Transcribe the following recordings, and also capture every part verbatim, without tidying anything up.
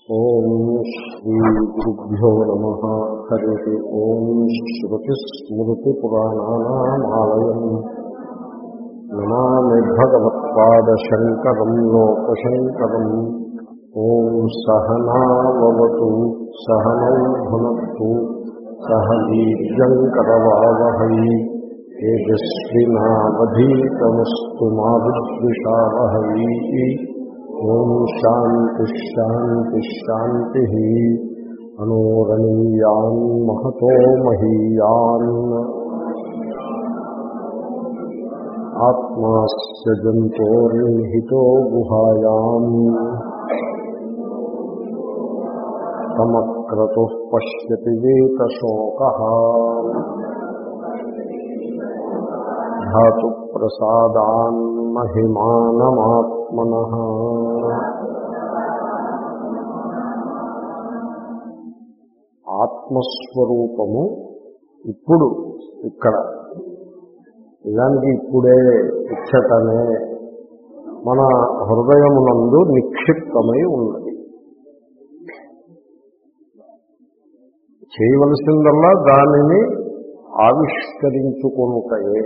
ఓం శ్రీ గురుభ్యో నమః. హరి ఓం. శ్రుతిస్మృతిపురాణానామాలయం నమామి భగవత్పాదశంకరం లోకశంకరం. ఓం సహనావతు సహనౌ భునక్తు సహ వీర్యంకరవావహై తేజస్వినావధీతమస్తు మా విద్విషావహై. ఓం శాంతి శాంతి శాంతి. అనోరణీయాన్ మహతో మహీయాన్ ఆత్మాస్య జంతోర్నిహితో గుహాయాం సమక్రతుః పశ్యతి వేతశోకః ధాతు ప్రసాదాన్ మహిమానమాత్మనః. ఆత్మస్వరూపము ఇప్పుడు ఇక్కడ నిజానికి ఇప్పుడే ఇచ్చటనే మన హృదయమునందు నిక్షిప్తమై ఉన్నది. చేయవలసిందల్లా దానిని ఆవిష్కరించుకొనుటయే.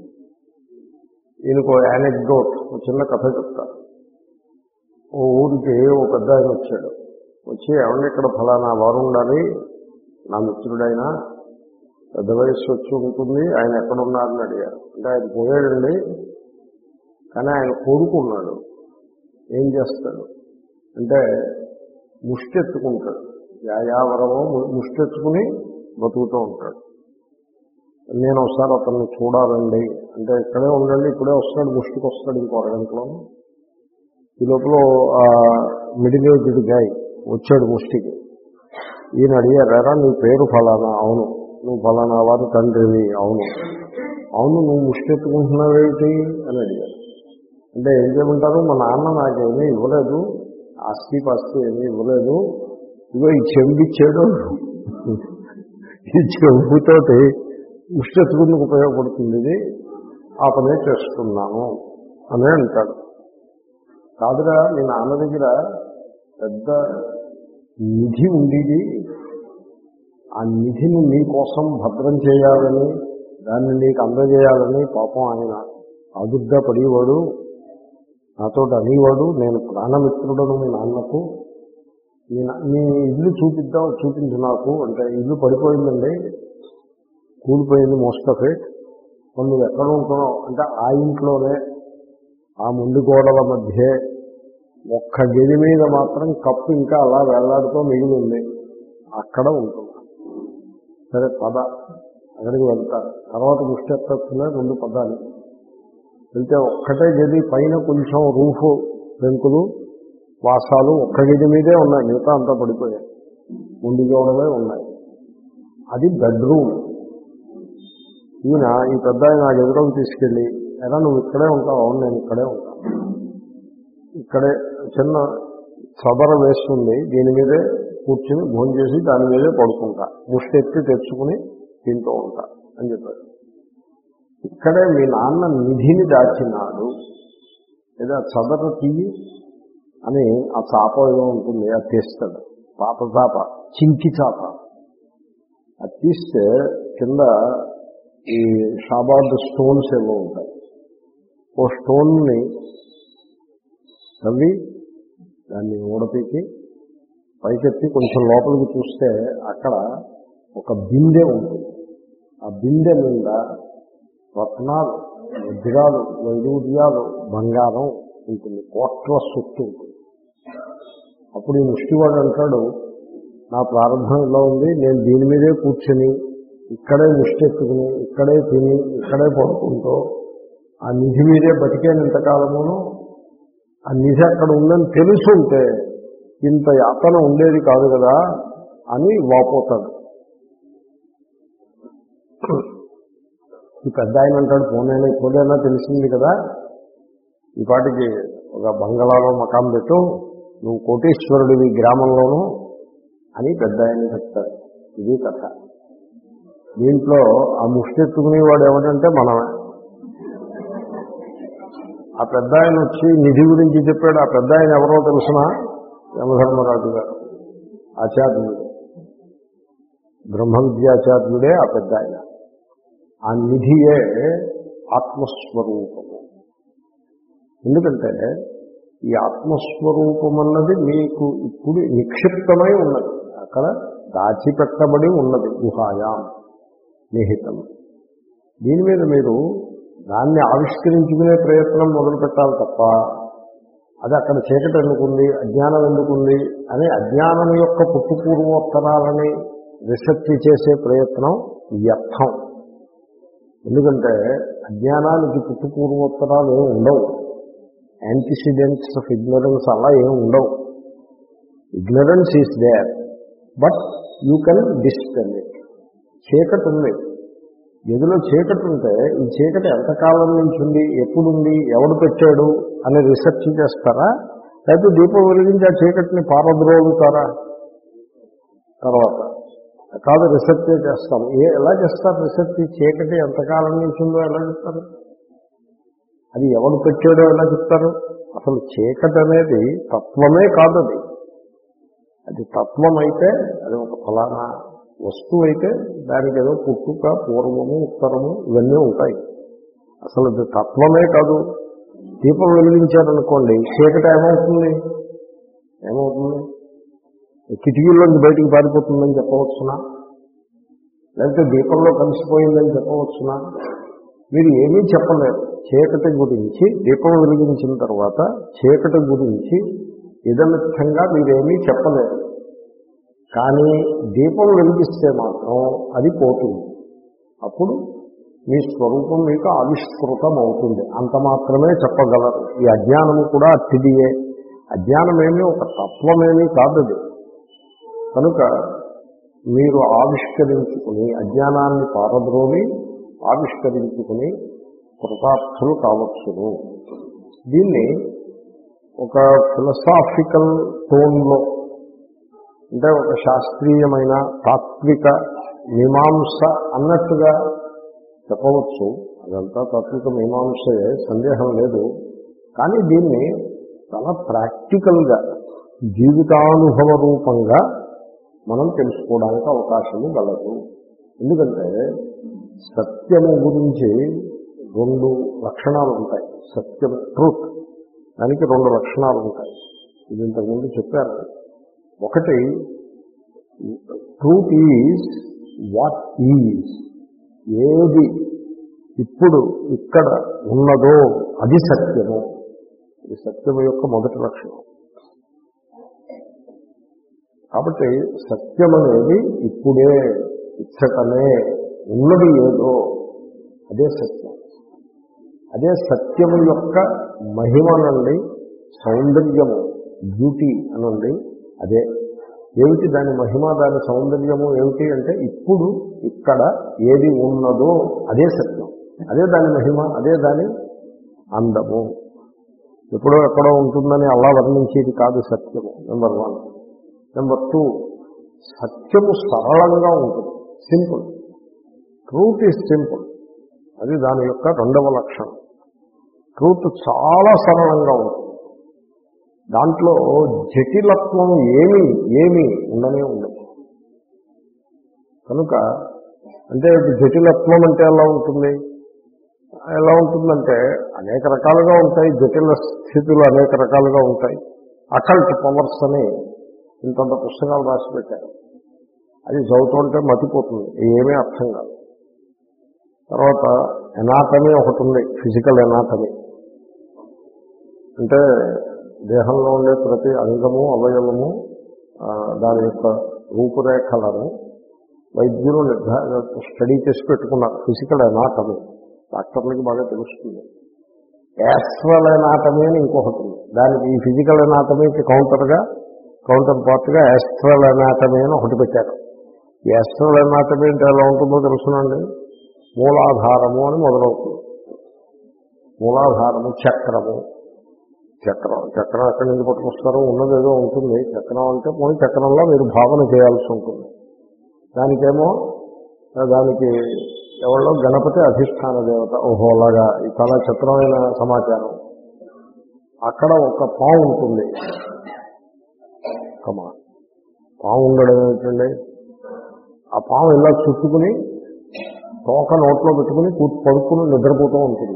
ఈయనకు యానెక్డోట్, ఒక చిన్న కథ చెప్తా. ఓ ఊరికి ఒక పెద్ద ఆయన వచ్చాడు. వచ్చి ఏమన్నా ఇక్కడ ఫలానా వారు ఉండాలి, నా మిత్రుడైనా పెద్ద వయస్సు వచ్చి ఉంటుంది, ఆయన ఎక్కడున్నారని అడిగారు. అంటే ఆయన పోయాడండి, కానీ ఆయన కోరుకున్నాడు. ఏం చేస్తాడు అంటే ముష్టెత్తుకుంటాడు. యాయావరమో ముష్టెత్తుకుని బతుకుతూ ఉంటాడు. నేను ఒకసారి అతన్ని చూడాలండి అంటే ఇక్కడే ఉండండి, ఇప్పుడే వస్తాడు, ముష్టికి వస్తాడు ఇంకో అరగంటలో. ఈ లోపల మిడిల్ ఏజ్డ్ గాయ్ వచ్చాడు ముష్టికి. ఈయన అడిగారా, నీ పేరు ఫలానా? అవును. నువ్వు ఫలానా వారి తండ్రివి? అవును. అవును, నువ్వు ముష్టెత్తుకుంటున్నావేంటి అని అడిగారు. అంటే ఏం చేయమంటారు, మా నాన్న నాకేమీ ఇవ్వలేదు, ఆస్తి పాస్తి ఏమీ ఇవ్వలేదు, ఇగో ఈ చెంబిచ్చాడు, ఈ చెంబుతోటి ముష్టెత్తుకుందుకు ఉపయోగపడుతుంది, ఇది ఆ పనే చేస్తున్నాను అనే అంటాడు. కాదురా, మీ నాన్న దగ్గర పెద్ద నిధి ఉండేది, ఆ నిధిని నీ కోసం భద్రం చేయాలని, దాన్ని నీకు అందజేయాలని పాపం ఆయన ఆదుర్గా పడేవాడు, నాతో అనేవాడు, నేను ప్రాణమిత్రుడను మీ నాన్నకు, నీ నీ ఇల్లు చూపిద్దాం, చూపించు నాకు అంటే. ఇల్లు పడిపోయిందండి, కూలిపోయింది, మోస్ట్ ఆఫ్ ఇట్. నువ్వు ఎక్కడ ఉంటున్నావు అంటే ఆ ఇంట్లోనే, ఆ ముందు గోడల మధ్య ఒక్క గది మీద మాత్రం కప్పు ఇంకా అలా వేలాడుతూ మిగిలి ఉంది, అక్కడ ఉంటున్నా. సరే పద, అక్కడికి వెళ్తారు. తర్వాత ముష్టెత్తుకునే రెండు పదాలు వెళ్తే ఒక్కటే గది, పైన కొంచెం రూఫ్ పెంకులు వాసాలు ఒక్క గది మీదే ఉన్నాయి, మిగతా అంతా పడిపోయాయి, ముందు గోడలే ఉన్నాయి. అది బెడ్రూమ్. ఈయన ఈ పెద్ద ఆయన నాకు ఎదురుకు తీసుకెళ్ళి, ఎలా నువ్వు ఇక్కడే ఉంటావు? అవును, నేను ఇక్కడే ఉంటాను. ఇక్కడే చిన్న చదర వేస్తుంది, దీని మీదే కూర్చుని భోజనం చేసి దాని మీదే పడుకుంటా, ముష్టెత్తి తెచ్చుకుని తింటూ ఉంటా అని చెప్పారు. ఇక్కడే మీ నాన్న నిధిని దాచినాడు, లేదా చదర తీయి అని ఆ చాప ఏదో ఉంటుంది, అది తీస్తాడు. పాప చాప, చింకి చాప, అది తీస్తే కింద ఈ షాబాద్ స్టోన్స్ ఏవో ఉంటాయి. ఓ స్టోన్ని తవ్వి దాన్ని ఊడపీకి పైకెత్తి కొంచెం లోపలికి చూస్తే అక్కడ ఒక బిందె ఉంటుంది. ఆ బిందె మీద రత్నాలు, వజ్రాలు, వైడూర్యాలు, బంగారం ఉంటుంది, కోట్ల సొత్తు ఉంటుంది. అప్పుడు ఈ ముష్టివాడు అంటాడు, నా ప్రారంభం ఇలా ఉంది, నేను దీని మీదే కూర్చొని ఇక్కడే ముష్టెత్తుకుని ఇక్కడే తిని ఇక్కడే పడుకుంటూ ఆ నిధి మీదే బతికేను ఇంతకాలమును, ఆ నిధి అక్కడ ఉందని తెలుసుంటే ఇంత యాతన ఉండేది కాదు కదా అని వాపోతాడు. ఈ పెద్ద ఆయన అంటాడు, పోనైనా ఇప్పుడైనా తెలిసింది కదా, ఈ పాటికి ఒక బంగళాలో మకాం పెట్టు, నువ్వు కోటీశ్వరుడివి గ్రామంలోనూ అని పెద్ద ఆయన చెప్తాడు. ఇది కథ. దీంట్లో ఆ ముష్టెత్తుకునేవాడు ఎవడంటే మనమే. ఆ పెద్ద ఆయన వచ్చి నిధి గురించి చెప్పాడు. ఆ పెద్ద ఆయన ఎవరో తెలుసునా? యమధర్మరాజు గారు. ఆచార్యుడు, బ్రహ్మ విద్యాచార్యుడే ఆ పెద్ద ఆయన. ఆ నిధియే ఆత్మస్వరూపము. ఎందుకంటే ఈ ఆత్మస్వరూపం అన్నది మీకు ఇప్పుడు నిక్షిప్తమై ఉన్నది, అక్కడ దాచిపెట్టబడి ఉన్నది, గుహాయాం నిహితం. దీని మీద మీరు దాన్ని ఆవిష్కరించుకునే ప్రయత్నం మొదలు పెట్టాలి తప్ప అది అక్కడ చీకటి ఎందుకుంది, అజ్ఞానం ఎందుకుంది అని అజ్ఞానం యొక్క పుట్టుపూర్వోత్తరాలని రీసెర్చ్ చేసే ప్రయత్నం వ్యర్థం. ఎందుకంటే అజ్ఞానానికి పుట్టుపూర్వోత్తరాలు ఏమి ఉండవు, యాంటిసిడెంట్స్ ఆఫ్ ఇగ్నరెన్స్ అలా ఏమి ఉండవు. Ignorance is there but you can dispel it. చీకటి ఉంది, గదిలో చీకటి ఉంటే ఈ చీకటి ఎంతకాలం నుంచి ఉంది, ఎప్పుడుంది, ఎవడు పెట్టాడు అని రీసెర్చ్ చేస్తారా, లేకపోతే దీపం వెలిగించి ఆ చీకటిని పారద్రోలుతారా? తర్వాత కాదు, రీసెర్చ్ చేస్తాం. ఏ ఎలా చేస్తారు రీసెర్చ్? చీకటి ఎంతకాలం నుంచి ఉందో ఎలా చెప్తారు? అది ఎవడు పెట్టాడో ఎలా చెప్తారు? అసలు చీకటి అనేది తత్వమే కాదు. అది అది తత్వం అయితే అది ఒక ఫలానా వస్తువు అయితే దానికి ఏదో పుట్టుక, పూర్వము, ఉత్తరము ఇవన్నీ ఉంటాయి. అసలు అది తత్వమే కాదు. దీపం వెలిగించారనుకోండి, చీకటి ఏమవుతుంది? ఏమవుతుంది? కిటికీల్లోంచి బయటికి పారిపోతుందని చెప్పవచ్చునా? లేకపోతే దీపంలో కలిసిపోయిందని చెప్పవచ్చునా? మీరు ఏమీ చెప్పలేరు. చీకటి గురించి దీపం వెలిగించిన తర్వాత చీకటి గురించి ఇదమిత్తంగా మీరేమీ చెప్పలేరు. కానీ దీపం వెలిగిస్తే మాత్రం అది పోతుంది. అప్పుడు మీ స్వరూపం మీకు ఆవిష్కృతం అవుతుంది. అంత మాత్రమే చెప్పగలరు. ఈ అజ్ఞానము కూడా అట్టిదియే. అజ్ఞానమేమీ ఒక తత్వమేమీ కాదు. కనుక మీరు ఆవిష్కరించుకుని అజ్ఞానాన్ని పారద్రోలి ఆవిష్కరించుకుని కృతార్థులు కావచ్చును. దీన్ని ఒక ఫిలసాఫికల్ టోన్లో, అంటే ఒక శాస్త్రీయమైన తాత్విక మీమాంస అన్నట్టుగా చెప్పవచ్చు. అదంతా తాత్విక మీమాంసయే, సందేహం లేదు. కానీ దీన్ని చాలా ప్రాక్టికల్గా జీవితానుభవ రూపంగా మనం తెలుసుకోవడానికి అవకాశము గలదు. ఎందుకంటే సత్యము గురించి రెండు లక్షణాలు ఉంటాయి. సత్యం, ట్రూత్, దానికి రెండు లక్షణాలు ఉంటాయి. ఇది ఇంతకుముందు చెప్పారు. ఒకటి, ట్రూత్ ఈజ్ వాట్ ఈజ్, ఏది ఇప్పుడు ఇక్కడ ఉన్నదో అది సత్యము. ఇది సత్యము యొక్క మొదటి లక్షణం. కాబట్టి సత్యం అనేది ఇప్పుడే, ఇచ్చటనే ఉన్నది ఏదో అదే సత్యం. అదే సత్యము యొక్క మహిమనండి, సౌందర్యము, బ్యూటీ అనండి. అదే ఏమిటి దాని మహిమ, దాని సౌందర్యము ఏమిటి అంటే ఇప్పుడు ఇక్కడ ఏది ఉన్నదో అదే సత్యం, అదే దాని మహిమ, అదే దాని అందము. ఎప్పుడో ఎక్కడో ఉంటుందని అలా వర్ణించేది కాదు సత్యము. Number one. నెంబర్ టూ, సత్యము సరళంగా ఉంటుంది, సింపుల్. Truth is simple. అది దాని యొక్క రెండవ లక్షణం. ట్రూత్ చాలా సరళంగా ఉంటుంది. దాంట్లో జటిలత్వం ఏమీ ఏమీ ఉండనే ఉండదు. కనుక అంటే జటిలత్వం అంటే ఎలా ఉంటుంది? ఎలా ఉంటుందంటే అనేక రకాలుగా ఉంటాయి. జటిల స్థితులు అనేక రకాలుగా ఉంటాయి. అకల్ట్ పవర్స్ అని ఇంతంత పుస్తకాలు రాసి పెట్టారు. అది చదువుతుంటే మతిపోతుంది, ఏమీ అర్థం కాదు. తర్వాత ఎనాటమీ ఒకటి ఉంది, ఫిజికల్ ఎనాటమీ. అంటే దేహంలో ఉండే ప్రతి అంగము, అవయవము, దాని యొక్క రూపురేఖలను వైద్యులు నిర్ధారణ స్టడీ చేసి పెట్టుకున్నారు. ఫిజికల్ ఎనాటమీ డాక్టర్లకి బాగా తెలుస్తుంది. యాస్ట్రల్ ఎనాటమీ అని ఇంకొకటి ఉంది. దానికి ఈ ఫిజికల్ ఎనాటమీకి కౌంటర్గా కౌంటర్ పార్ట్గా యాస్ట్రల్ ఎనాటమీ అని ఒకటి పెట్టారు. యాస్ట్రల్ ఎనాటమీ అంటే ఎలా ఉంటుందో తెలుసునండి. మూలాధారము అని మొదలవుతుంది. మూలాధారము, చక్రము. చక్రం చక్రం ఎక్కడి నుంచి పట్టుకొస్తారో ఉన్నది ఏదో ఉంటుంది. చక్రం అంటే పోనీ చక్రంలో మీరు భావన చేయాల్సి ఉంటుంది. దానికేమో దానికి ఎవరో గణపతి అధిష్టాన దేవత. ఓహో, అలాగా ఈ చాలా చిత్రమైన సమాచారం. అక్కడ ఒక పాము ఉంటుంది. కమా పాము ఉండడం ఏంటండి? ఆ పాము ఇలా చుట్టుకుని తోక నోట్లో పెట్టుకుని కూర్చు పడుకుని నిద్రపోతూ ఉంటుంది.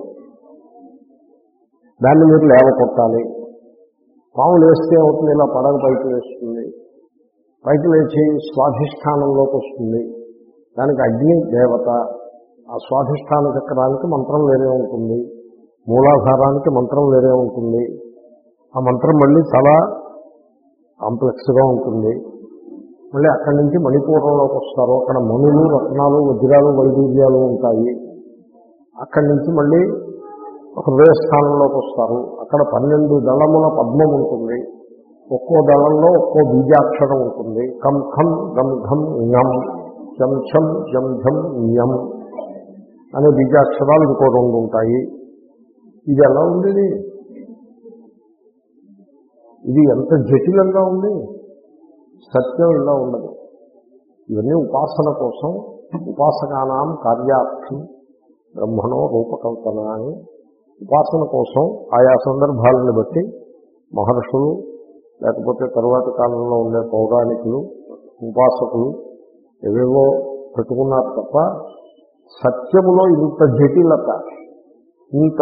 దాన్ని మీరు లేవకొట్టాలి. పాము లేస్తే అవుతుంది, ఇలా పడగ పైకి వేస్తుంది. పైకి లేచి స్వాధిష్టానంలోకి వస్తుంది. దానికి అగ్ని దేవత. ఆ స్వాధిష్టాన చక్రానికి మంత్రం వేరే ఉంటుంది, మూలాధారానికి మంత్రం వేరే ఉంటుంది. ఆ మంత్రం మళ్ళీ చాలా కాంప్లెక్స్గా ఉంటుంది. మళ్ళీ అక్కడి నుంచి మణిపూర్వంలోకి వస్తారు. అక్కడ మణులు, రత్నాలు, వజ్రాలు, వైడూర్యాలు ఉంటాయి. అక్కడి నుంచి మళ్ళీ హృదయస్థానంలోకి వస్తారు. అక్కడ పన్నెండు దళముల పద్మం ఉంటుంది. ఒక్కో దళంలో ఒక్కో బీజాక్షరం ఉంటుంది. కం ఖం గం ఘం ఞం చం ఛం జం ఝం ఞం అనే బీజాక్షరాలు ఇంకో రెండు ఉంటాయి. ఇది ఎలా ఉంది? ఇది ఎంత జటిలంగా ఉంది. సత్యం ఇలా ఉండదు. ఇవన్నీ ఉపాసన కోసం, ఉపాసకానాం కార్యార్థం బ్రహ్మణో రూపకల్పన అని ఉపాసన కోసం ఆయా సందర్భాలను బట్టి మహర్షులు లేకపోతే తరువాతి కాలంలో ఉండే పౌరాణికులు, ఉపాసకులు ఏవేవో పెట్టుకున్నారు తప్ప సత్యములో ఇంత జటిలత, ఇంత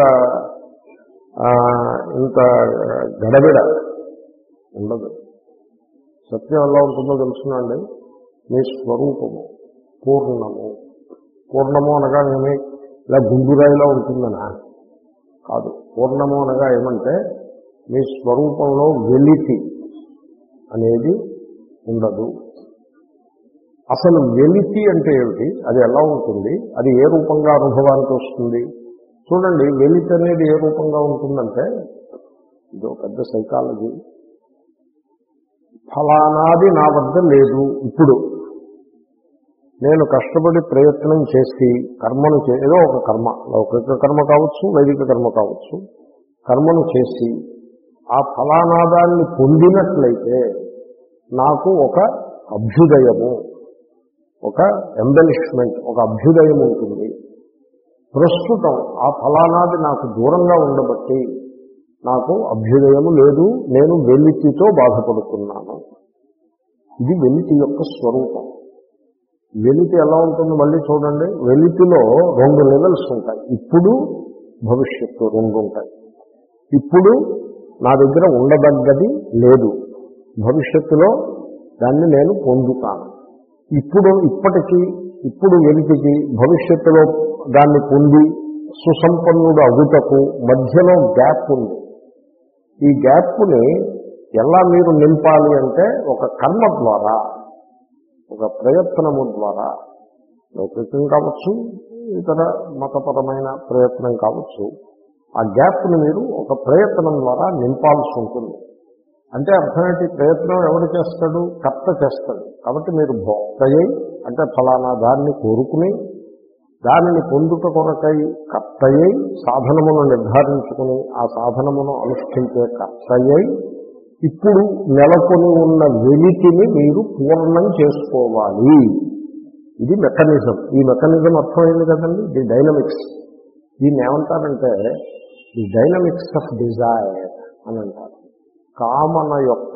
ఇంత గడబిడ ఉండదు. సత్యం ఎలా ఉంటుందో తెలుసునండి. మీ స్వరూపము పూర్ణము. పూర్ణము అనగా ఏమి ఇలా గుండురాయిలో ఉంటుందనా? కాదు. పూర్ణము అనగా ఏమంటే మీ స్వరూపంలో వెలితి అనేది ఉండదు. అసలు వెలితి అంటే ఏమిటి? అది ఎలా ఉంటుంది? అది ఏ రూపంగా అనుభవానికి వస్తుంది? చూడండి, వెలితి అనేది ఏ రూపంగా ఉంటుందంటే, ఇది ఒక పెద్ద సైకాలజీ. ఫలానాది నా వద్ద లేదు. ఇప్పుడు నేను కష్టపడి ప్రయత్నం చేసి కర్మను చే ఏదో ఒక కర్మ, లౌకిక కర్మ కావచ్చు, వైదిక కర్మ కావచ్చు, కర్మను చేసి ఆ ఫలానాదాన్ని పొందినట్లయితే నాకు ఒక అభ్యుదయము, ఒక ఎంబెలిష్మెంట్, ఒక అభ్యుదయం ఉంటుంది. ప్రస్తుతం ఆ ఫలానాది నాకు దూరంగా ఉండబట్టి నాకు అభ్యుదయము లేదు, నేను వెలితితో బాధపడుతున్నాను. ఇది వెలితి యొక్క స్వరూపం. వెలితి ఎలా ఉంటుంది మళ్ళీ చూడండి. వెలితిలో రెండు లెవెల్స్ ఉంటాయి. ఇప్పుడు, భవిష్యత్తు రెండు ఉంటాయి. ఇప్పుడు నా దగ్గర ఉండదగ్గది లేదు, భవిష్యత్తులో దాన్ని నేను పొందుతాను. ఇప్పుడు ఇప్పటికీ ఇప్పుడు వెలితికి భవిష్యత్తులో దాన్ని పొంది సుసంపన్నుడు అగుటకు మధ్యలో గ్యాప్ ఉంది. ఈ గ్యాప్ని ఎలా మీరు నింపాలి అంటే ఒక కర్మ ద్వారా, ఒక ప్రయత్నము ద్వారా, లౌకికం కావచ్చు, ఇతర మతపరమైన ప్రయత్నం కావచ్చు, ఆ గ్యాప్ని మీరు ఒక ప్రయత్నం ద్వారా నింపాల్సి ఉంటుంది. అంటే అర్థమేంటి? ప్రయత్నం ఎవరు చేస్తాడు? కర్త చేస్తాడు. కాబట్టి మీరు భోక్తయ్యి, అంటే ఫలానా దాన్ని కోరుకుని దానిని పొందుట కొరకై కర్తయ్యి, సాధనమును నిర్ధారించుకుని ఆ సాధనమును అనుష్ఠించే కర్తయ్యి, ఇప్పుడు నెలకొని ఉన్న వెలితిని మీరు పూర్ణం చేసుకోవాలి. ఇది మెకానిజం. ఈ మెకానిజం అర్థమైంది కదండి. The dynamics. దీన్ని ఏమంటారంటే ది డైనమిక్స్ ఆఫ్ డిజైర్ అని అంటారు. కామన యొక్క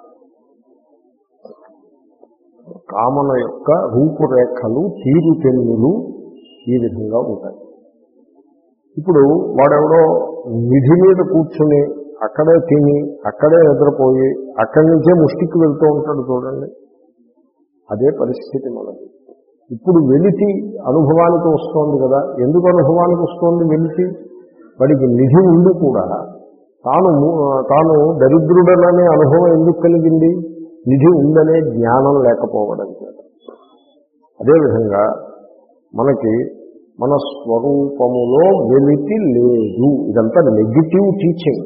కామన యొక్క రూపురేఖలు, తీరుతెన్నులు ఈ విధంగా ఉంటాయి. ఇప్పుడు వాడెవడో నిధి మీద కూర్చుని అక్కడే తిని అక్కడే నిద్రపోయి అక్కడి నుంచే ముష్టికి వెళ్తూ ఉంటాడు చూడండి. అదే పరిస్థితి మనది. ఇప్పుడు వెలితి అనుభవానికి వస్తోంది కదా. ఎందుకు అనుభవానికి వస్తోంది వెలితి? వాడికి నిధి ఉండి కూడా తాను తాను దరిద్రుడననే అనుభవం ఎందుకు కలిగింది? నిధి ఉందనే జ్ఞానం లేకపోవడం చేత. అదేవిధంగా మనకి మన స్వరూపములో వెలితి లేదు. ఇదంతా నెగిటివ్ టీచింగ్.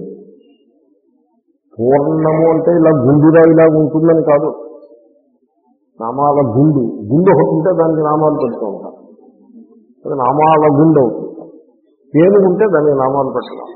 పూర్ణము అంటే ఇలా గుండురా ఇలా ఉంటుందని కాదు. నామాల గుండు గుండు ఒకటి ఉంటే దానికి నామాలు పెడుతూ ఉంటారు. అది నామాల గుండు అవుతుంది. పేరు ఉంటే దానికి నామాలు పెట్టడం,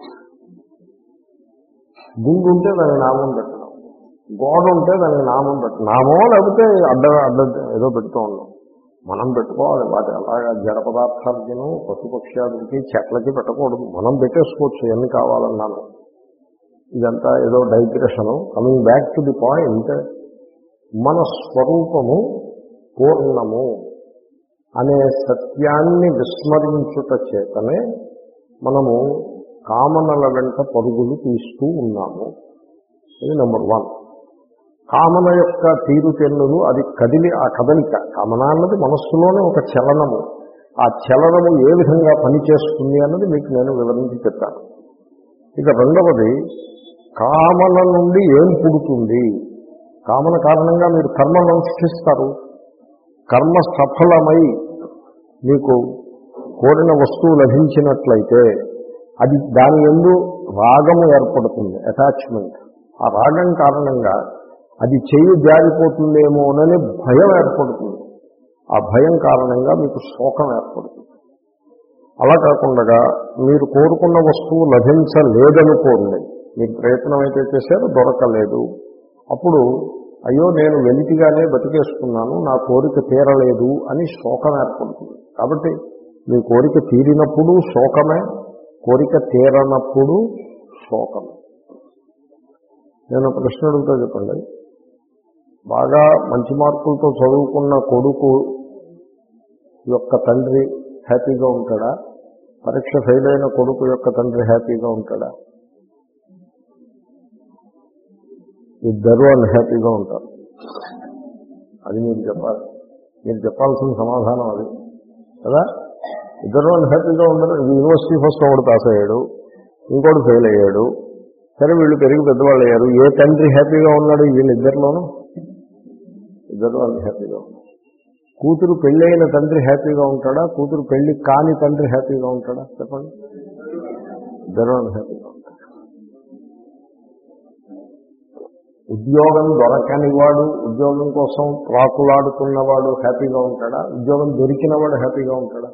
గుండు ఉంటే దానికి నామం పెట్టడం, గోడ ఉంటే దానికి నామం పెట్టడం. నామో లేకపోతే అడ్డ అడ్డ ఏదో పెడుతూ ఉన్నాం. మనం పెట్టుకోవాలి. వాటి అలాగా జడ పదార్థాలకి, పశుపక్ష్యాలకి, చెట్లకి పెట్టకూడదు. మనం పెట్టేసుకోవచ్చు ఎన్ని కావాలన్నాను. ఇదంతా ఏదో digression. Coming back to the point, మన స్వరూపము పూర్ణము అనే సత్యాన్ని విస్మరించుట చేతనే మనము కామనల వెంట పరుగులు తీస్తూ ఉన్నాము. ఇది నెంబర్ వన్. కామన యొక్క తీరుతెన్నులు అది కదిలి ఆ కదలిక, కామన అన్నది మనస్సులోనే ఒక చలనము, ఆ చలనము ఏ విధంగా పనిచేస్తుంది అన్నది మీకు నేను వివరించి చెప్పాను. ఇక రెండవది, కామన నుండి ఏం పుడుతుంది? కామన కారణంగా మీరు కర్మను అనుష్ఠిస్తారు. కర్మ సఫలమై మీకు కోరిన వస్తువు లభించినట్లయితే అది దాని యందు రాగము ఏర్పడుతుంది, అటాచ్మెంట్. ఆ రాగం కారణంగా అది చెయ్యి జారిపోతుందేమోనని భయం ఏర్పడుతుంది. ఆ భయం కారణంగా మీకు శోకం ఏర్పడుతుంది. అలా కాకుండా మీరు కోరుకున్న వస్తువు లభించలేదనుకోండి, మీకు ప్రయత్నం అయితే చేశారు, దొరకలేదు, అప్పుడు అయ్యో నేను వెలితిగానే బతికేస్తున్నాను, నా కోరిక తీరలేదు అని శోకం ఏర్పడుతుంది. కాబట్టి మీ కోరిక తీరినప్పుడు శోకమే, కోరిక తీరనప్పుడు శోకమే. నేను ప్రశ్న అడుగుతా, చెప్పండి. బాగా మంచి మార్కులతో చదువుకున్న కొడుకు యొక్క తండ్రి హ్యాపీగా ఉంటాడా? పరీక్ష ఫెయిల్ అయిన కొడుకు యొక్క తండ్రి హ్యాపీగా ఉంటాడా? ఇద్దరు అన్హ్యాపీగా ఉంటారు. అది మీరు చెప్పాలి, మీరు చెప్పాల్సిన సమాధానం అది కదా. ఇద్దరు అన్హ్యాపీగా ఉండరు. యూనివర్సిటీ ఫస్ట్ ఒకడు పాస్ అయ్యాడు, ఇంకోటి ఫెయిల్ అయ్యాడు. సరే, వీళ్ళు పెరిగి పెద్దవాళ్ళు అయ్యారు. ఏ తండ్రి హ్యాపీగా ఉన్నాడు? వీళ్ళిద్దరిలోనూ ఇద్దరు అన్హ్యాపీగా ఉన్నారు. కూతురు పెళ్ళి అయిన తండ్రి హ్యాపీగా ఉంటాడా? కూతురు పెళ్లి కాని తండ్రి హ్యాపీగా ఉంటాడా? చెప్పండి. ఇద్దరు అన్హ్యాపీగా ఉంటారు. ఉద్యోగం దొరకనివాడు, ఉద్యోగం కోసం ప్రాకులాడుతున్నవాడు హ్యాపీగా ఉంటాడా? ఉద్యోగం దొరికినవాడు హ్యాపీగా ఉంటాడా?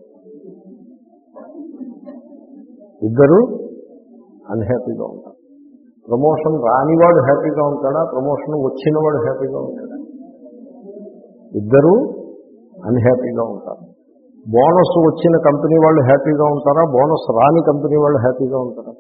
ఇద్దరు అన్హ్యాపీగా ఉంటారు. ప్రమోషన్ రానివాడు హ్యాపీగా ఉంటాడా? ప్రమోషన్ వచ్చినవాడు హ్యాపీగా ఉంటాడా? ఇద్దరు అన్హ్యాపీగా ఉంటారు. బోనస్ వచ్చిన కంపెనీ వాళ్ళు హ్యాపీగా ఉంటారా? బోనస్ రాని కంపెనీ వాళ్ళు హ్యాపీగా ఉంటారా?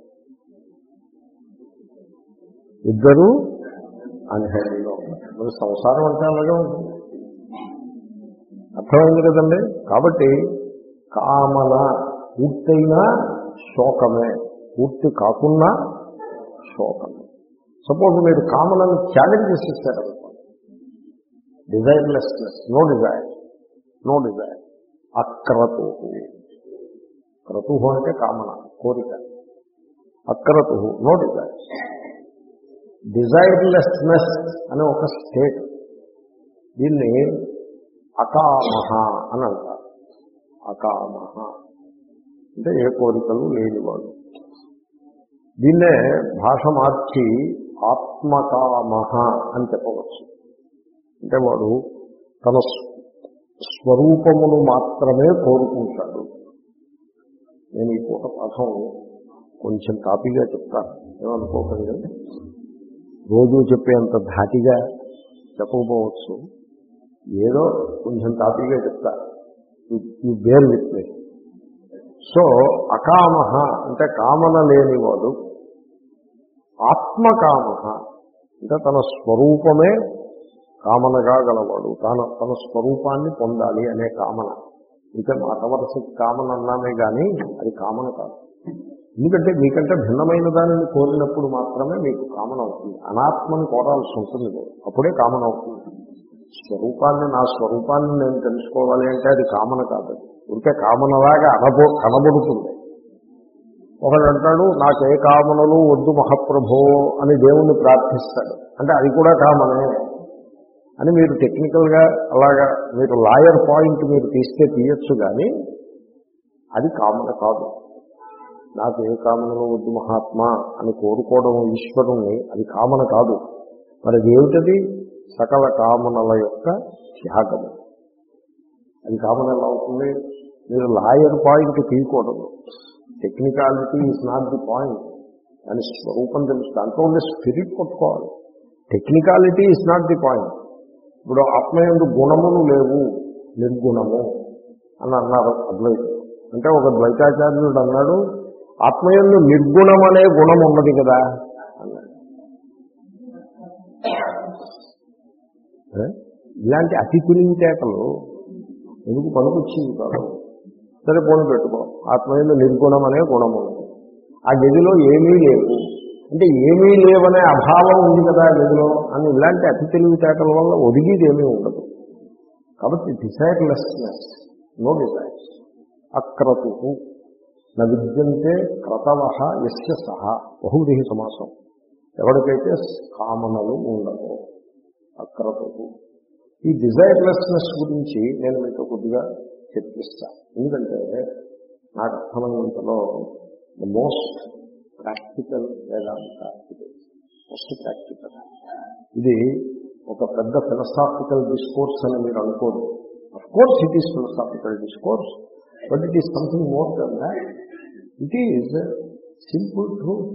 ఇద్దరు అన్హ్యాపీగా ఉంటారు. మరి సంసారం అంటే అలాగే ఉంటుంది. అర్థమైంది కదండి. కాబట్టి కామన పూర్తయినా శోకమే, పూర్తి కాకున్నా శోకమే. సపోజ్ మీరు కామనను త్యాగం చేసేసారనుకోండి, desirelessness, no desire, no desire. అక్రతు, క్రతు అంటే కామన, కోరిక. అక్రతు, నో డిజైర్. డిజైర్లెస్నెస్ అనే ఒక స్టేట్, దీన్ని అకామహ అని అంటారు. అకామహ అంటే ఏ కోరికలు లేనివాడు. దీన్నే భాష మార్చి ఆత్మకామహ అని చెప్పవచ్చు. అంటే వాడు తన స్వరూపమును మాత్రమే కోరుకుంటాడు. నేను ఈ పూట పాఠం కొంచెం తాపిగా చెప్తాను, ఏమనుకోకండి. రోజు చెప్పేంత ధాటిగా చెప్పకపోవచ్చు, ఏదో కొంచెం తాపిగా చెప్తా. You bear with me. So అకామహ అంటే కామన లేనివాడు. ఆత్మకామహ అంటే తన స్వరూపమే కామనగా గలవాడు. తన తన స్వరూపాన్ని పొందాలి అనే కామన. ఇంకా మాట వరుసకి కామన అన్నామే కానీ అది కామన కాదు. ఎందుకంటే మీకంటే భిన్నమైన దానిని కోరినప్పుడు మాత్రమే మీకు కామన అవుతుంది. అనాత్మని కోరాల్సి ఉంటుంది, అప్పుడే కామన అవుతుంది. స్వరూపాన్ని, నా స్వరూపాన్ని నేను తెలుసుకోవాలి అంటే అది కామన కాదు. ఊరికే కామనలాగా అనబో కనబడుతుంది. ఒకడు అంటాడు, నాకు ఏ కామనలు వద్దు మహాప్రభో అని దేవుణ్ణి ప్రార్థిస్తాడు. అంటే అది కూడా కామనే అని మీరు టెక్నికల్గా అలాగా మీరు లాయర్ పాయింట్ మీరు తీస్తే తీయచ్చు, కానీ అది కామన కాదు. నాకు ఏ కామనలు వద్దు మహాత్మా అని కోరుకోవడం ఈశ్వరుణ్ణి, అది కామన కాదు. మరి అది ఏమిటది? సకల కామనల యొక్క త్యాగము. అది కామన ఎలా అవుతుంది? మీరు లాయర్ పాయింట్ తీయకూడదు. Technicality is not the point. దాని స్వరూపం తెలుసు, దాంట్లో ఉండే స్పిరిట్ కొట్టుకోవాలి. Technicality is not the point. ఇప్పుడు ఆత్మయందు గుణములు లేవు, నిర్గుణము అని అన్నారు అద్వైతులు. అంటే ఒక ద్వైతాచార్యుడు అన్నాడు, ఆత్మయందు నిర్గుణం అనే గుణం ఉన్నది కదా అన్నాడు. ఇలాంటి అతి తెలివితేటలు ఎందుకు పనికొచ్చింది కాదు. సరే పోనీ పెట్టుకో, ఆత్మయంలో నిర్గుణం అనే గుణము, ఆ గదిలో ఏమీ లేవు అంటే ఏమీ లేవనే అభావం ఉంది కదా ఆ గదిలో అని ఇలాంటి అతి తెలివితేటల వల్ల ఒదిగేది ఏమీ ఉండదు. కాబట్టి డిజైర్లెస్నెస్, నో డిజైర్స్. అక్రతు న విద్యంతే క్రతవ యస్య సహ, బహువ్రీహి సమాసం. ఎవరికైతే కామనలు ఉండవు, అక్రతు. ఈ డిజైర్లెస్నెస్ గురించి నేను మీతో కొద్దిగా చర్చిస్తాను. ఎందుకంటే నాకు అర్థమైనంతలో ద మోస్ట్ ప్రాక్టికల్ వేదాంత ఇది, మోస్ట్ ప్రాక్టికల్. ఇది ఒక పెద్ద ఫిలసాఫికల్ డిస్కోర్స్ అని మీరు అనుకోదు. Of course it is philosophical discourse, but it is something more than that. It is simple truth,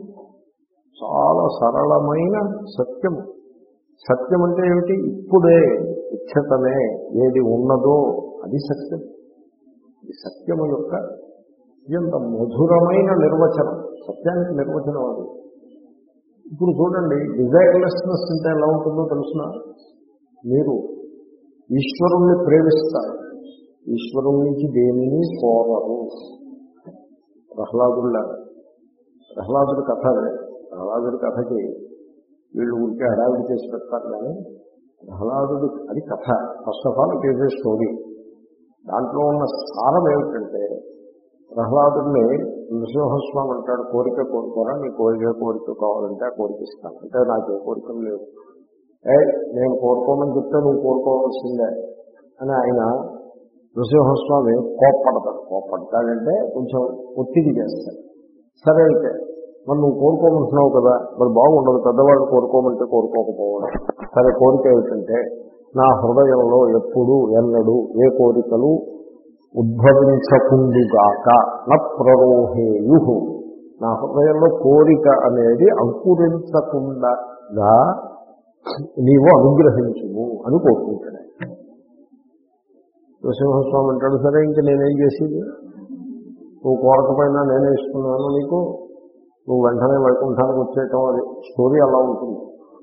చాలా సరళమైన సత్యము. సత్యం అంటే ఏమిటి? ఇప్పుడే ఇచ్చటనే ఏది ఉన్నదో అది సత్యం. ఇది సత్యము యొక్క అత్యంత మధురమైన నిర్వచనం, సత్యానికి నిర్వచనం అది. ఇప్పుడు చూడండి, డిజైర్లెస్నెస్ అంటే ఎలా ఉంటుందో తెలుసిన, మీరు ఈశ్వరుణ్ణి ప్రేమిస్తారు, ఈశ్వరుని నుంచి దేనిని కోరరు. ప్రహ్లాదులాగా, ప్రహ్లాదుడి కథ అదే. ప్రహ్లాదుడి కథకి వీళ్ళు ఊరికే హడావిడి చేసి పెడతారు, కానీ ప్రహ్లాదుడి అది కథ. First of all it is a story. దాంట్లో ఉన్న సారం ఏమిటంటే, ప్రహ్లాదుడిని నృసింహస్వామి అంటాడు, కోరిక కోరుకోరా, నీ కోరిక కోరిక కావాలంటే ఆ కోరిక ఇస్తాను. అంటే నాకు ఏ కోరికలు లేవు, ఏ నేను కోరుకోమని చెప్తే నువ్వు కోరుకోవాల్సిందే అని ఆయన నృసింహస్వామి కోప్పడతాడు. కోప్పడతాడంటే కొంచెం ఒత్తిడి చేస్తాడు. సరే అయితే మరి నువ్వు కోరుకోమంటున్నావు కదా, మరి బాగుండదు పెద్దవాళ్ళు కోరుకోమంటే కోరుకోకపోవడం. సరే కోరిక ఏమిటంటే, నా హృదయంలో ఎప్పుడు ఎన్నడూ ఏ కోరికలు ఉద్భవించకుండుగాక న ప్రరోహేయు, నా హృదయంలో కోరిక అనేది అంకురించకుండా నీవు అనుగ్రహించుము అని కోరుకుంటాడు. నరసింహస్వామి అంటాడు, సరే ఇంక నేనేం చేసేది, నువ్వు కోరకపోయినా నేనే ఇస్తున్నాను నీకు, నువ్వు వెంటనే వైకుంఠానికి వచ్చేయటం. అది స్టోరీ అలా ఉంటుంది.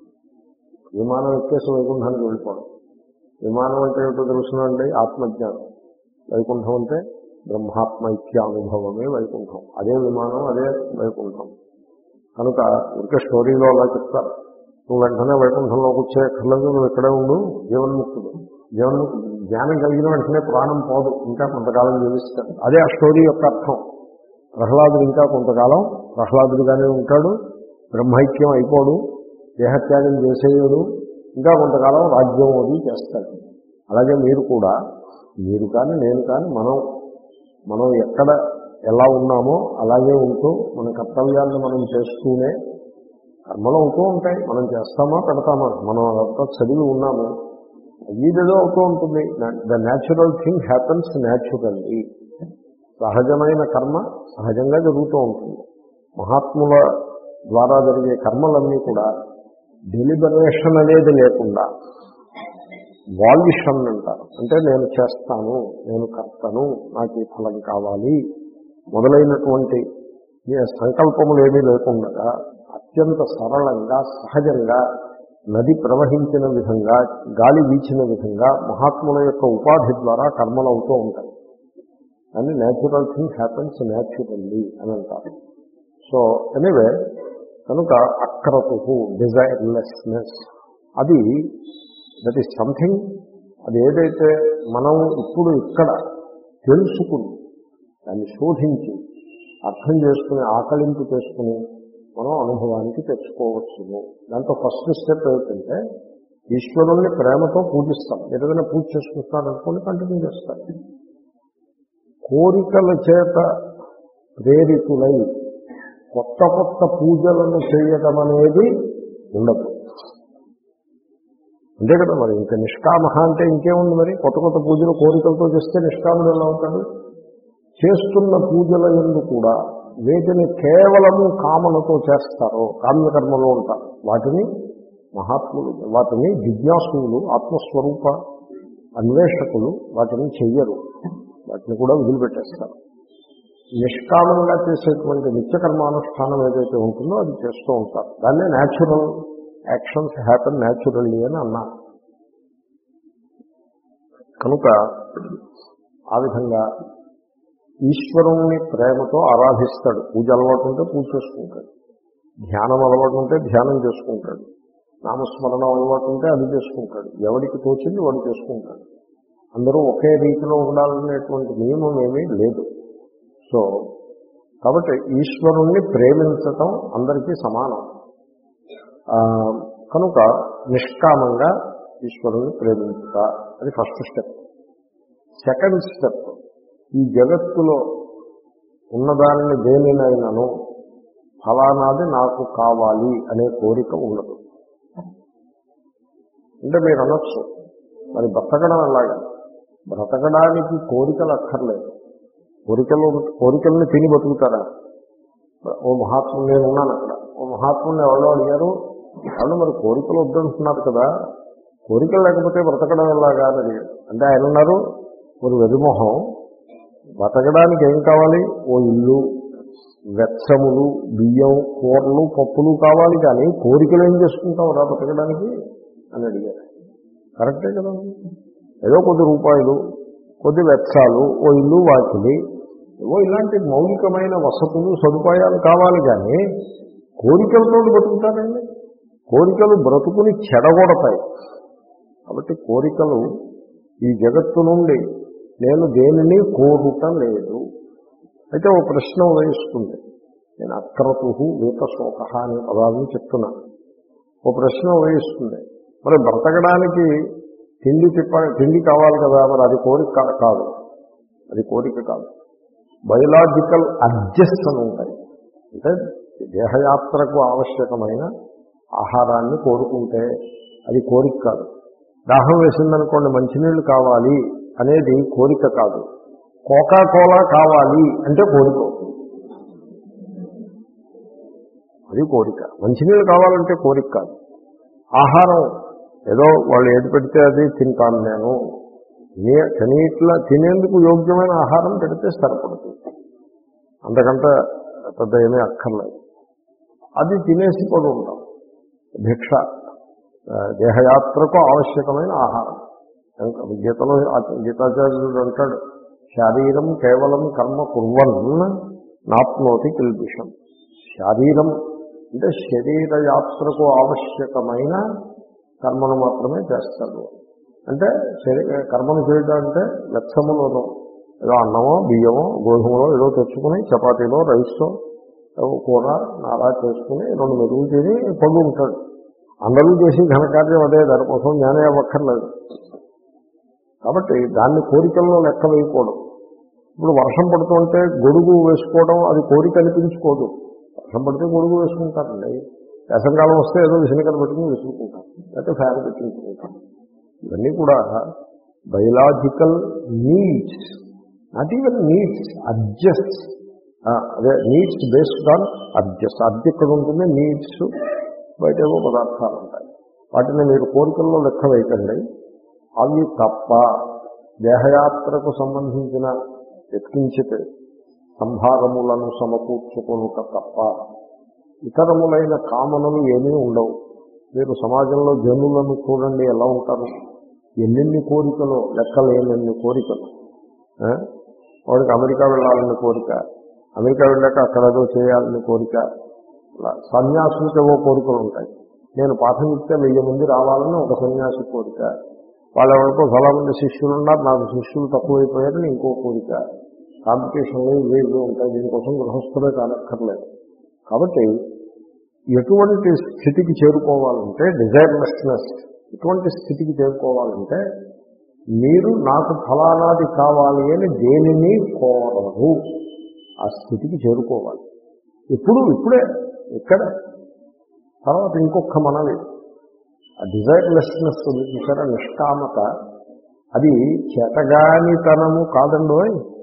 విమానం ఎక్కేసి వైకుంఠానికి వెళ్ళిపోవడం. విమానం అంటే ఏమిటో తెలుసునండి, ఆత్మజ్ఞానం. వైకుంఠం అంటే బ్రహ్మాత్మైక్యానుభవమే వైకుంఠం. అదే విమానం, అదే వైకుంఠం. కనుక ఇంకా స్టోరీలో అలా చెప్తారు, నువ్వు వెంటనే వైకుంఠంలోకి వచ్చేయక్కర్లేదు, నువ్వు ఇక్కడే ఉండు, జీవన్ముక్తుడు. జీవన్ముక్తి జ్ఞానం కలిగిన వెంటనే ప్రాణం పోదు, ఇంకా కొంతకాలం జీవిస్తాడు. అదే ఆ స్టోరీ యొక్క అర్థం. ప్రహ్లాదుడు ఇంకా కొంతకాలం ప్రహ్లాదుడుగానే ఉంటాడు, బ్రహ్మైక్యం అయిపోడు, దేహత్యాగం చేసేయడు, ఇంకా కొంతకాలం రాజ్యం అది చేస్తాడు. అలాగే మీరు కూడా, మీరు కానీ నేను కానీ మనం మనం ఎక్కడ ఎలా ఉన్నామో అలాగే ఉంటూ మన కర్తవ్యాన్ని మనం చేస్తూనే కర్మలు అవుతూ ఉంటాయి. మనం చేస్తామా పెడతామా, మనం అదంతా చదివి ఉన్నాము, అయ్యేదేదో అవుతూ ఉంటుంది. The natural thing happens naturally. సహజమైన కర్మ సహజంగా జరుగుతూ ఉంటుంది. మహాత్ముల ద్వారా జరిగే కర్మలన్నీ కూడా డెలిబరేషన్ అనేది లేకుండా, వాల్యుషన్ అంటారు, అంటే నేను చేస్తాను, నేను కర్తను, నాకు ఈ ఫలం కావాలి మొదలైనటువంటి సంకల్పములు ఏమీ లేకుండా అత్యంత సరళంగా సహజంగా నది ప్రవహించిన విధంగా, గాలి వీచిన విధంగా మహాత్ముల యొక్క ఉపాధి ద్వారా కర్మలు అవుతూ ఉంటాయి. అని న్యాచురల్ థింగ్ హ్యాపన్స్ న్యాచురల్లీ అని అంటారు. సో ఎనీవే, కనుక అక్రతు డిజైర్లెస్నెస్, అది దట్ ఈస్ సంథింగ్. అది ఏదైతే మనం ఇప్పుడు ఇక్కడ తెలుసుకుని దాన్ని శోధించి అర్థం చేసుకుని ఆకలింపు చేసుకుని మనం అనుభవానికి తెచ్చుకోవచ్చును. దాంతో ఫస్ట్ స్టెప్ ఏమిటంటే, ఈశ్వరుణ్ణి ప్రేమతో పూజిస్తాం. ఏదైనా పూజ చేసుకుంటారనుకోండి, కంటిన్యూ చేస్తారు. కోరికల చేత ప్రేరితులై కొత్త కొత్త పూజలను చేయడం అనేది ఉండదు. అంతే కదా మరి. ఇంకా నిష్కామ అంటే ఇంకేముంది మరి, కొత్త కొత్త పూజలు కోరికలతో చేస్తే నిష్కాముడు ఎలా ఉంటాడు? చేస్తున్న పూజల యందు కూడా వేటిని కేవలము కామనతో చేస్తారో, కామ్యకర్మలో ఉంటారు, వాటిని మహాత్ములు, వాటిని జిజ్ఞాసులు, ఆత్మస్వరూప అన్వేషకులు వాటిని చెయ్యరు, వాటిని కూడా వదిలిపెట్టేస్తారు. నిష్కామంగా చేసేటువంటి నిత్యకర్మానుష్ఠానం ఏదైతే ఉంటుందో అది చేస్తూ ఉంటారు. దాన్నే న్యాచురల్ యాక్షన్స్ హ్యాపన్ న్యాచురల్లీ అని అన్నారు. కనుక ఆ విధంగా ఈశ్వరుణ్ణి ప్రేమతో ఆరాధిస్తాడు. పూజ అలవాటు ఉంటే పూజ చేసుకుంటాడు, ధ్యానం అలవాటు ఉంటే ధ్యానం చేసుకుంటాడు, నామస్మరణం అలవాటు ఉంటే అది చేసుకుంటాడు, ఎవరికి తోచింది వాడు చేసుకుంటాడు. అందరూ ఒకే రీతిలో ఉండాలనేటువంటి నియమం ఏమీ లేదు. సో కాబట్టి ఈశ్వరుణ్ణి ప్రేమించటం అందరికీ సమానం. కనుక నిష్కామంగా ఈశ్వరుణ్ణి ప్రేమించుట అది ఫస్ట్ స్టెప్. సెకండ్ స్టెప్, ఈ జగత్తులో ఉన్నదానిని దేనినైనాను ఫలానాది నాకు కావాలి అనే కోరిక ఉండదు. అంటే మీరు అనొచ్చు, మరి బ్రతకడం ఎలాగా? బ్రతకడానికి కోరికలు అక్కర్లేదు. కోరికలు కోరికల్ని తిని బతుకుతారా? ఓ మహాత్ముడు, నేను ఉన్నాను అక్కడ, ఓ మహాత్ముడిని ఎవరో అడిగారు, వాళ్ళు మరి కోరికలు వద్దంటున్నారు కదా, కోరికలు లేకపోతే బ్రతకడం ఎలాగా అని అడిగారు. అంటే ఆయన ఉన్నారు, ஒரு వెరిమొహం, బతకడానికి ఏం కావాలి? ఓ ఇల్లు, వెచ్చములు, బియ్యం, కూరలు, పప్పులు కావాలి, కానీ కోరికలు ఏం చేసుకుంటావు రా బతకడానికి అని అడిగారు. కరెక్టే కదా. ఏదో కొద్ది రూపాయలు, కొద్ది వెచ్చాలు, ఓ ఇల్లు, వాకిలి, ఏవో ఇలాంటి మౌలికమైన వసతులు సదుపాయాలు కావాలి, కానీ కోరికలతో బతుకుతారండి. కోరికలు బ్రతుకుని చెడగొడతాయి. కాబట్టి కోరికలు ఈ జగత్తు నుండి నేను దేనిని కోరుట లేదు. అయితే ఓ ప్రశ్న ఉదయిస్తుంది. నేను అక్రతు వీతశోక అనే పదాలను చెప్తున్నాను. ఓ ప్రశ్న ఉదయిస్తుంది, మరి బ్రతకడానికి తిండి తిప్ప తిండి కావాలి కదా, మరి అది కోరిక కాదు, అది కోరిక కాదు. బయోలాజికల్ అడ్జస్ట్ అని ఉంటాయి. అంటే దేహయాత్రకు ఆవశ్యకమైన ఆహారాన్ని కోరుకుంటే అది కోరిక కాదు. దాహం వేసిందనుకోండి, మంచినీళ్ళు కావాలి అనేది కోరిక కాదు. కోకా కోలా కావాలి అంటే కోరిక, అది కోరిక. మంచినీళ్ళు కావాలంటే కోరిక కాదు. ఆహారం ఏదో వాళ్ళు ఏది పెడితే అది తింటాను నేను, తినే ఇట్లా తినేందుకు యోగ్యమైన ఆహారం పెడితే సరిపడుతుంది, అంతకంటే పెద్ద ఏమీ అక్కర్లేదు. అది తినేసి పడి ఉంటాం. భిక్ష దేహయాత్రకు ఆవశ్యకమైన ఆహారం. గీతలో గీతాచార్యుడు అంటాడు, శారీరం కేవలం కర్మ కుర్వన్ నాప్నోతి కిల్బిషం. శారీరం అంటే శరీర యాత్రకు ఆవశ్యకమైన కర్మను మాత్రమే చేస్తాడు. అంటే కర్మను చేయడం అంటే లక్ష్యములోనూ ఏదో అన్నమో బియ్యమో గోధుమలో ఏదో తెచ్చుకుని చపాతీలో రైస్తో కూర నారా చేసుకుని రెండు మెరుగు తిని పడు ఉంటాడు. అందరూ చేసి ఘనకార్యం అదే, దానికోసం జ్ఞానే అవ్వక్కర్లేదు. కాబట్టి దాన్ని కోరికల్లో లెక్క వేయకూడదు. ఇప్పుడు వర్షం పడుతుంటే గొడుగు వేసుకోవడం అది కోరిక అనిపించుకోదు. వర్షం పడితే గొడుగు వేసుకుంటారండి. వేసవికాలం వస్తే ఏదో విసనకర పెట్టుకుని వేసుకుంటాం, లేకపోతే ఫ్యాన్ పెట్టుకుంటాం. ఇవన్నీ కూడా biological needs, not even needs, adjust. అదే needs based on adjust. Adjust ఇక్కడ ఉంటుంది, నీడ్స్ బయట ఏవో పదార్థాలు ఉంటాయి. వాటిని మీరు కోరికల్లో లెక్క వేయకండి. అవి తప్ప దేహయాత్రకు సంబంధించిన ఎత్కించితే సంభారములను సమకూర్చుకొనుట తప్ప ఇతరములైన కామనలు ఏమీ ఉండవు. మీరు సమాజంలో జనులను చూడండి ఎలా ఉంటారు, ఎన్నెన్ని కోరికలు, లెక్కలేనన్ని కోరికలు. వాడికి అమెరికా వెళ్ళాలని కోరిక, అమెరికా వెళ్ళాక అక్కడ ఏదో చేయాలని కోరిక. సన్యాసులకి ఏవో కోరికలు ఉంటాయి. నేను పాఠం చెప్తే వెయ్యి మంది రావాలని ఒక సన్యాసి కోరిక. వాళ్ళు ఎవరికో చాలా మంది శిష్యులు ఉన్నారు, నాకు శిష్యులు తక్కువైపోయారని ఇంకో కోరిక. కాంపిటీషన్లు ఇవి ఇవి ఉంటాయి. దీనికోసం గృహస్థులే కానక్కర్లేదు. కాబట్టి ఎటువంటి స్థితికి చేరుకోవాలంటే డిజైర్లెస్నెస్, ఎటువంటి స్థితికి చేరుకోవాలంటే మీరు నాకు ఫలానాది కావాలి అని దేనిని కోరరు, ఆ స్థితికి చేరుకోవాలి. ఇప్పుడు ఇప్పుడే ఇక్కడ తర్వాత ఇంకొక మనవి, ఆ డిజైర్లెస్నెస్ చూసారా, నిష్కామత, అది చేతగానితనము కాదండి.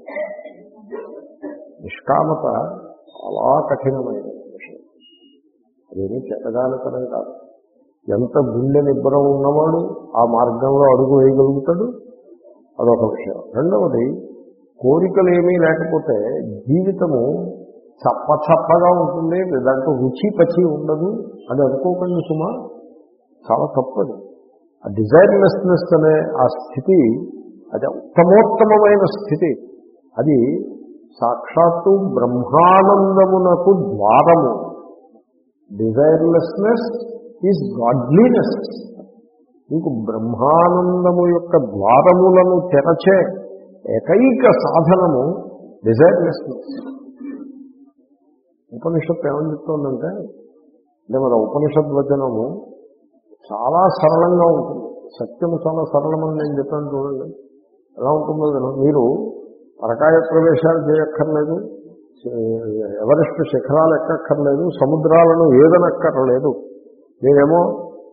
నిష్కామత చాలా కఠినమైన విషయం. అదేమీ చేతగానితనం కాదు. ఎంత గుండె నిబ్బరం ఉన్నవాడు ఆ మార్గంలో అడుగు వేయగలుగుతాడు, అదొక విషయం. రెండవది, కోరికలు ఏమీ లేకపోతే జీవితము చప్ప చప్పగా ఉంటుంది, దాంట్లో రుచి పచి ఉండదు అని అనుకోకండి సుమా, చాలా తప్పదు. ఆ డిజైర్లెస్నెస్ అనే ఆ స్థితి అది ఉత్తమోత్తమైన స్థితి. అది సాక్షాత్తు బ్రహ్మానందమునకు ద్వారము. Desirelessness is godliness. మీకు బ్రహ్మానందము యొక్క ద్వారములను తెరచే ఏకైక సాధనము డిజైర్లెస్నెస్. ఉపనిషత్తు ఏమని చెప్తోందంటే, అంటే మన ఉపనిషత్ వచనము చాలా సరళంగా ఉంటుంది. సత్యము చాలా సరళమని నేను చెప్పాను చూడండి. ఎలా ఉంటుందో మీరు పరకాయ ప్రవేశాలు చేయక్కర్లేదు, ఎవరెస్ట్ శిఖరాలు ఎక్కక్కర్లేదు, సముద్రాలను ఏదనక్కర్లేదు. మీరేమో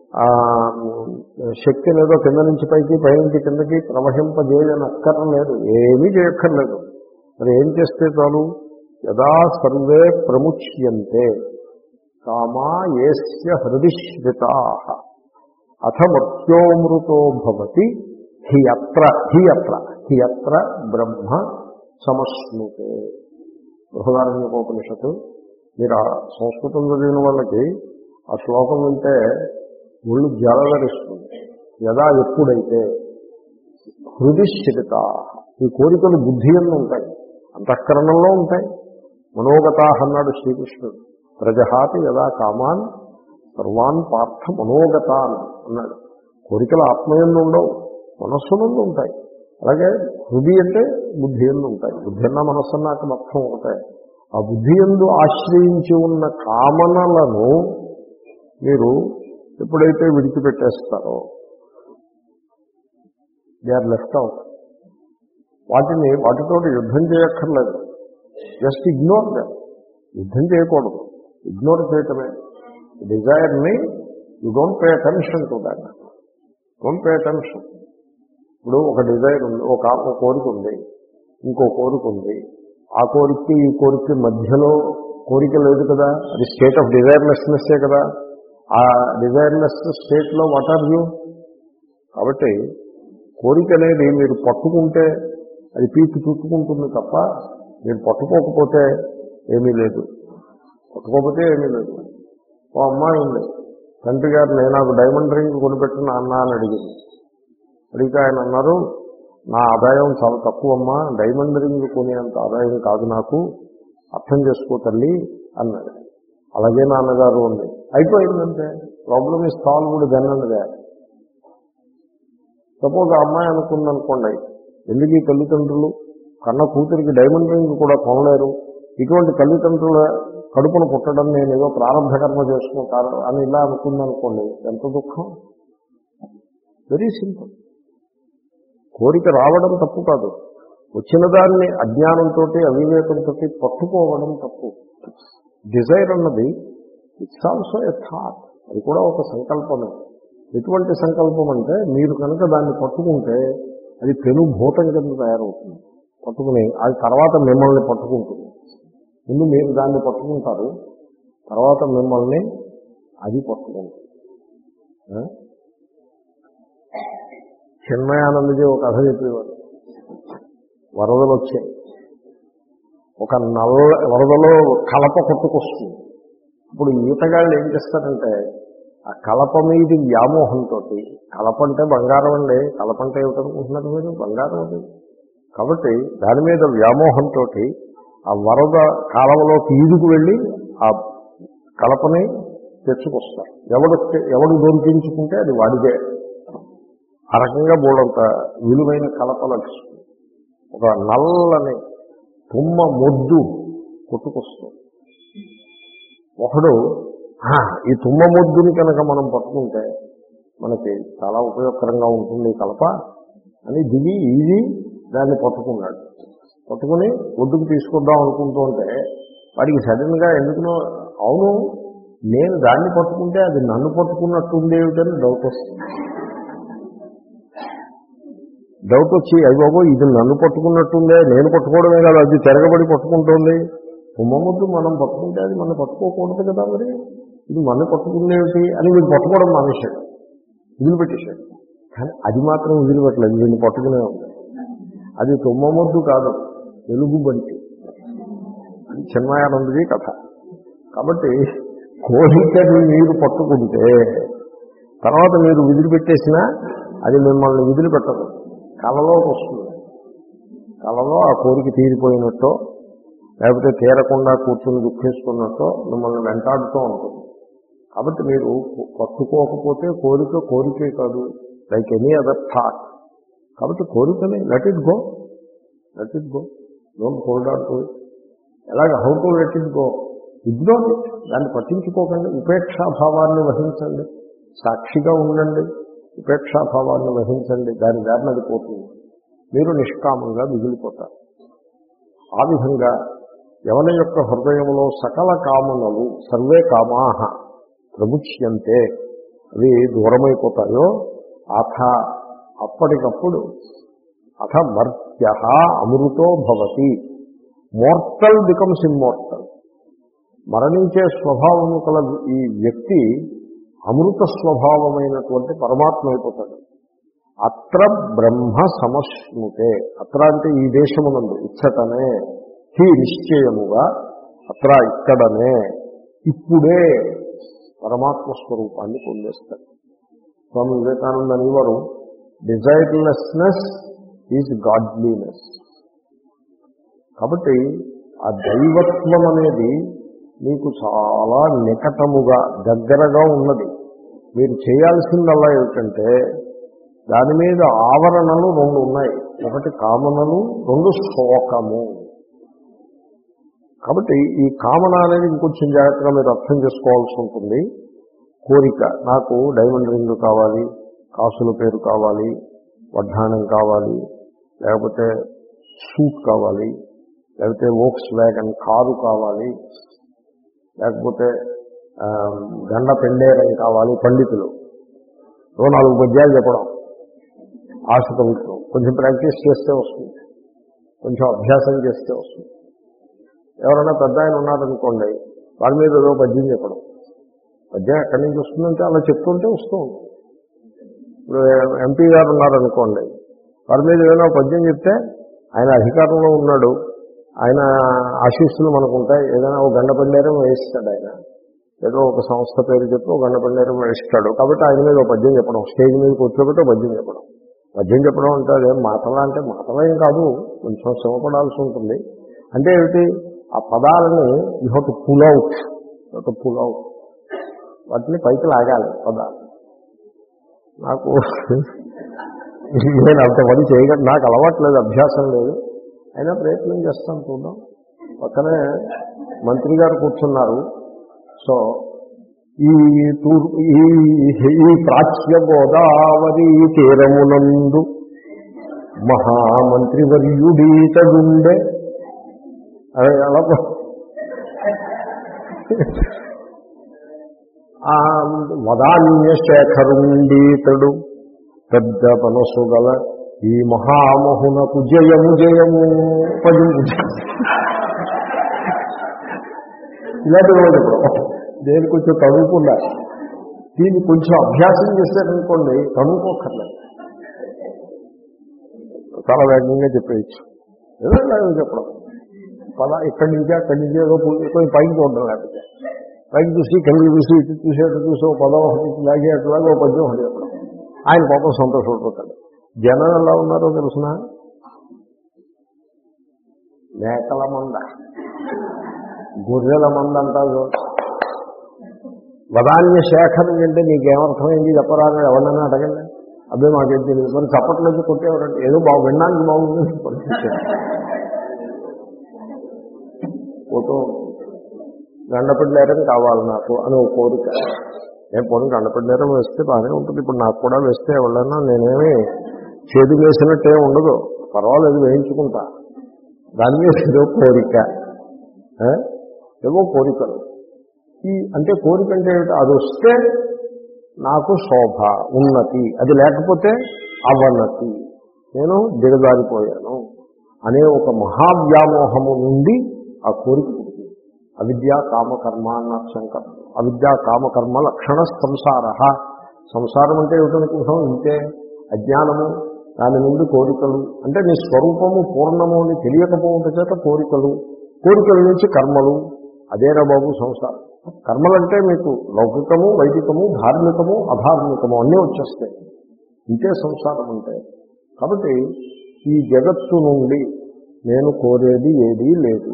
శక్తిని ఏదో కింద నుంచి పైకి పైనుంచి కిందకి ప్రవహింపజేయనక్కర్లేదు, ఏమీ చేయక్కర్లేదు. మరి ఏం చేస్తే చాలు? యదా సర్వే ప్రముచ్యంతే కామా ఏస్య హృదిశ్రితాః అథ మర్త్యోమృతో భవతి హియత్ర హియత్ర హియత్ర బ్రహ్మ సమశ్నుతే. బృహదారణ్యకోపనిషత్తు. మీరు ఆ సంస్కృతం చదివిన వాళ్ళకి ఆ శ్లోకం వింటే ఒళ్ళు జలధరిస్తుంది. యదా ఎప్పుడైతే హృదిశ్రితా, ఈ కోరికలు బుద్ధి యందు ఉంటాయి, అంతఃకరణంలో ఉంటాయి. మనోగతాః అన్నాడు శ్రీకృష్ణుడు. ప్రజహాతి యదా కామాన్ సర్వాన్ పార్థ మనోగతాన్ అన్నాడు. కోరికలు ఆత్మయందు ఉండవు, మనస్సునందు ఉంటాయి. అలాగే హృది అంటే బుద్ధి యందు ఉంటాయి. బుద్ధి అన్న మనస్సు అన్న అక్కడ మొత్తం ఉంటాయి. ఆ బుద్ధి యందు ఆశ్రయించి ఉన్న కామనలను మీరు ఎప్పుడైతే విడిచిపెట్టేస్తారో దే ఆర్ లెఫ్ట్ అవుట్. వాటిని వాటితో యుద్ధం చేయక్కర్లేదు, జస్ట్ ఇగ్నోర్ దే. యుద్ధం చేయకూడదు, ఇగ్నోర్ చేయటమే. డిజైర్ని you don't pay attention to that, don't pay attention. ఇప్పుడు ఒక డిజైర్ ఉంది, ఒక కోరిక ఉంది, ఇంకో కోరిక ఉంది. ఆ కోరికకి ఈ కోరిక మధ్యలో కోరిక లేదు కదా, అది స్టేట్ ఆఫ్ డిజైర్లెస్నెస్సే కదా. ఆ డిజైర్లెస్ స్టేట్లో వాట్ ఆర్ యూ? కాబట్టి కోరిక అనేది మీరు పట్టుకుంటే అది పీకి చుట్టుకుంటుంది తప్ప మీరు పట్టుకోకపోతే ఏమీ లేదు. పట్టుకోకపోతే ఏమీ లేదు. ఓ అమ్మాయి ఉంది, తండ్రి గారు నేను నాకు డైమండ్ రింగ్ కొనిపెట్టిన అన్న అని అడిగింది. అడిగితే ఆయన అన్నారు, నా ఆదాయం చాలా తక్కువ అమ్మా, డైమండ్ రింగ్ కొనేంత ఆదాయం కాదు నాకు, అర్థం చేసుకో తల్లి అన్నాడు. అలాగే నాన్నగారు ఉంది. అయిపోయిందంటే problem is solved then and there. సపోజ్ ఆ అమ్మాయి అనుకుందనుకోండి, ఎందుకు ఈ తల్లిదండ్రులు కన్న కూతురికి డైమండ్ రింగ్ కూడా కొనలేరు, ఇటువంటి తల్లిదండ్రుల కడుపును పుట్టడం నేను ఏదో ప్రారంభ కర్మ చేసుకుంటాను అని ఇలా అనుకుందనుకోండి, ఎంత దుఃఖం. Very simple. కోరిక రావడం తప్పు కాదు, వచ్చిన దాన్ని అజ్ఞానంతో అవివేకంతో పట్టుకోవడం తప్పు. డిజైర్ అన్నది ఇట్స్ ఆల్సో ఎ థాట్, అది కూడా ఒక సంకల్పమే. ఎటువంటి సంకల్పం అంటే మీరు కనుక దాన్ని పట్టుకుంటే అది పెనుభూతం కింద తయారవుతుంది. పట్టుకుని అది తర్వాత మిమ్మల్ని పట్టుకుంటుంది. ముందు మీరు దాన్ని పట్టుకుంటారు, తర్వాత మిమ్మల్ని అది పట్టుకుంటుంది. చిన్మయానందజీ ఒక కథ చెప్పేవాడు. వరదలు వచ్చాయి, ఒక నల్ల వరదలో కలప కొట్టుకొస్తుంది. ఇప్పుడు ఈతగాళ్ళు ఏం చేస్తారంటే ఆ కలప మీద వ్యామోహంతో, కలప అంటే బంగారం అండి, కలప అంటే ఏమిటనుకుంటున్నారు మీరు, బంగారం అది. కాబట్టి దాని మీద వ్యామోహంతో ఆ వరద కాలంలోకి ఈదుకు వెళ్ళి ఆ కలపని తెచ్చుకొస్తారు. ఎవడు ఎవడు దొరికించుకుంటే అది వాడిదే. ఆ రకంగా బోడంత విలువైన కలప లభిస్తుంది. ఒక నల్లని తుమ్మ మొద్దు కొట్టుకొస్తుంది. ఒకడు ఈ తుమ్మ మొద్దుని కనుక మనం పట్టుకుంటే మనకి చాలా ఉపయోగకరంగా ఉంటుంది కలప అని దిగి ఈజీ దాన్ని పట్టుకున్నాడు. పట్టుకుని ఒడ్డుకు తీసుకొద్దాం అనుకుంటూ ఉంటే వాడికి సడన్గా ఎందుకునో, అవును నేను దాన్ని పట్టుకుంటే అది నన్ను పట్టుకున్నట్టుండేవిటని డౌట్ వస్తుంది. డౌట్ వచ్చి అయ్యి బాబో ఇది నన్ను పట్టుకున్నట్టుందే, నేను పట్టుకోవడమే కాదు అది తిరగబడి పట్టుకుంటుంది. తుమ్మముద్దు మనం పట్టుకుంటే అది మనం పట్టుకోకూడదు కదా, మరి ఇది మన పట్టుకుందేమిటి అని వీడు పట్టుకోవడం మానేశాడు, వదిలిపెట్టేశాడు. కానీ అది మాత్రం వదిలిపెట్టలేదు, వీడిని పట్టుకునే ఉంది. అది తుమ్మముద్దు కాదు, తెలుగు బంటి. అది చిన్మయానందజీ కథ. కాబట్టి కోరికని మీరు పట్టుకుంటే తర్వాత మీరు వదిలిపెట్టేసినా అది మిమ్మల్ని వదిలిపెట్టదు. కళలోకి వస్తుంది. కళలో ఆ కోరిక తీరిపోయినట్టో లేకపోతే తీరకుండా కూర్చొని దుఃఖిస్తున్నట్టో మిమ్మల్ని వెంటాడుతూ ఉంటుంది. కాబట్టి మీరు పట్టుకోకపోతే కోరిక కోరికే కాదు, లైక్ ఎనీ అదర్ థాట్. కాబట్టి కోరికని let it go, let it go, don't hold on to it. ఎలాగ how to let it go? Ignore it, దాన్ని పట్టించుకోకండి. ఉపేక్షాభావాన్ని వహించండి, సాక్షిగా ఉండండి, ఉపేక్షాభావాన్ని వహించండి. దాని దారిని అది పోతుంది, మీరు నిష్కామంగా మిగిలిపోతారు. ఆ విధంగా ఎవరి యొక్క హృదయంలో సకల కామనలు సర్వే కామాహ ప్రముచ్యంతే, అవి దూరమైపోతాయో అథ అప్పటికప్పుడు అథ మర్త్య అమృతో భవతి, మోర్టల్ బికమ్స్ ఇమ్మోర్టల్. మరణించే స్వభావము కల ఈ వ్యక్తి అమృత స్వభావమైనటువంటి పరమాత్మ అయిపోతాడు. అత్ర బ్రహ్మ సమశ్నుతే, అత్ర అంటే ఈ దేశమునందు, ఇచ్చటనే, హీ నిశ్చయముగా, అత్ర ఇక్కడనే, ఇప్పుడే పరమాత్మ స్వరూపాన్ని పొందేస్తాడు. స్వామి వివేకానంద అనేవారు, డిజైర్లెస్నెస్ ఈజ్ గాడ్లీనెస్. కాబట్టి ఆ దైవత్వం అనేది మీకు చాలా నికటముగా దగ్గరగా ఉన్నది. మీరు చేయాల్సిందల్లా ఏమిటంటే దాని మీద ఆవరణలు రెండు ఉన్నాయి, ఒకటి కామనలు, రెండు శోకము. కాబట్టి ఈ కామన అనేది ఇంకొంచెం జాగ్రత్తగా మీరు అర్థం చేసుకోవాల్సి ఉంటుంది. కోరిక, నాకు డైమండ్ రింగ్ కావాలి, కాసుల పేరు కావాలి, వడ్డాణం కావాలి, లేకపోతే సూట్ కావాలి, లేకపోతే వోక్స్ వ్యాగన్ కారు కావాలి, లేకపోతే గండ పెండేరం కావాలి. పండితులు ఓ నాలుగు పద్యాలు చెప్పడం ఆశతో ఉంటాం. కొంచెం ప్రాక్టీస్ చేస్తే వస్తుంది, కొంచెం అభ్యాసం చేస్తే వస్తుంది. ఎవరైనా పెద్ద ఆయన ఉన్నారనుకోండి, వారి మీద ఏదో పద్యం చెప్పడం. పద్యం ఎక్కడి నుంచి వస్తుందంటే అలా చెప్తుంటే వస్తూ ఉంటుంది. ఇప్పుడు ఎంపీ గారు ఉన్నారనుకోండి, వారి మీద ఏదైనా పద్యం చెప్తే ఆయన అధికారంలో ఉన్నాడు, ఆయన ఆశీస్సులు మనకు ఉంటాయి. ఏదైనా ఒక గండ పండేరం వేయిస్తాడు ఆయన, ఏదో ఒక సంస్థ పేరు చెప్పి ఒక గండ పండేరం వేయిస్తాడు. కాబట్టి ఆయన మీద ఒక పద్యం చెప్పడం, స్టేజ్ మీద కూర్చోబెట్టి ఒక పద్యం చెప్పడం. పద్యం చెప్పడం అంటే అదేం మాటలా అంటే మాటలేం కాదు, కొంచెం శ్రమపడాల్సి ఉంటుంది. అంటే ఏమిటి, ఆ పదాలని you have to pull out, you have to pull out, వాటిని పైకి లాగాలి పదాలు. నాకు నేను అంత పని చేయగలను, నాకు అలవాట్లేదు, అభ్యాసం లేదు, అయినా ప్రయత్నం చేస్తాను, చూద్దాం. పక్కనే మంత్రి గారు కూర్చున్నారు. సో ఈ తూర్ ఈ ప్రాచ్య గోదావరి తీరమునందు మహామంత్రివర్యుడీతడుండే, అదే అలా వదాన్య శేఖరుండీతడు పెద్ద మనసు గల ఈ మహామహునకు జయము జయము పదిము. ఇలాంటి వాళ్ళు ఇప్పుడు దేని కొంచెం తడువుకుండా, దీన్ని కొంచెం అభ్యాసం చేశారనుకోండి, తడువుకోక్కర్లేదు, చాలా వేగంగా చెప్పేయచ్చు. ఏదో చెప్పడం పలా ఇక్కడి నుంచి అక్కడి నుంచి ఏదో కొంచెం పైకి చూడడం, లేకపోతే పైకి చూసి కిందకి చూసి ఇటు చూసి అటు చూసి ఓ పదం ఒకటి లాగే అట్లాగే ఓ పద్యం ఒకటి చెప్పడం. ఆయన పాపం సంతోషపడిపోతాడు. జనం ఎలా ఉన్నారో తెలుసిన, మేకల మంద, గొర్రెల మంద అంటారు. వదాన్య శేఖరం అంటే నీకేమర్థమైంది చెప్పరాని ఎవరినైనా అడగండి. అదే మాకేం తెలియదు, మరి చప్పట్లేదు కొట్టేవారంటే ఏదో బాగు వినడానికి బాగుంది ఫోటో గండపడ్డారని కావాలి నాకు అని ఒక కోరిక. నేను పోనీ గండపడ్డారం వేస్తే బాగానే ఉంటుంది, ఇప్పుడు నాకు కూడా వేస్తే ఎవరైనా నేనేమి చేదు వేసినట్టే ఉండదు, పర్వాలేదు వేయించుకుంటా. దాని మీద ఏదో కోరిక, ఏవో కోరికలు. ఈ అంటే కోరిక అంటే ఏమిటి, అది వస్తే నాకు శోభ ఉన్నతి, అది లేకపోతే అవన్నతి, నేను దిగజారిపోయాను అనే ఒక మహావ్యామోహము నుండి ఆ కోరిక పుట్టింది. అవిద్యా కామకర్మ అన్న శంకర్. అవిద్యా కామకర్మ లక్షణ సంసార. సంసారం అంటే ఏమిటనుకుంటాం, ఇంతే అజ్ఞానము, దాని నుండి కోరికలు. అంటే నీ స్వరూపము పూర్ణము అని తెలియకపోవడం చేత కోరికలు, కోరికల నుంచి కర్మలు. అదేరా బాబు సంసారం. కర్మలంటే మీకు లౌకికము, వైదికము, ధార్మికము, అధార్మికము అన్నీ వచ్చేస్తాయి. ఇంతే సంసారం అంటే. కాబట్టి ఈ జగత్తు నుండి నేను కోరేది ఏదీ లేదు.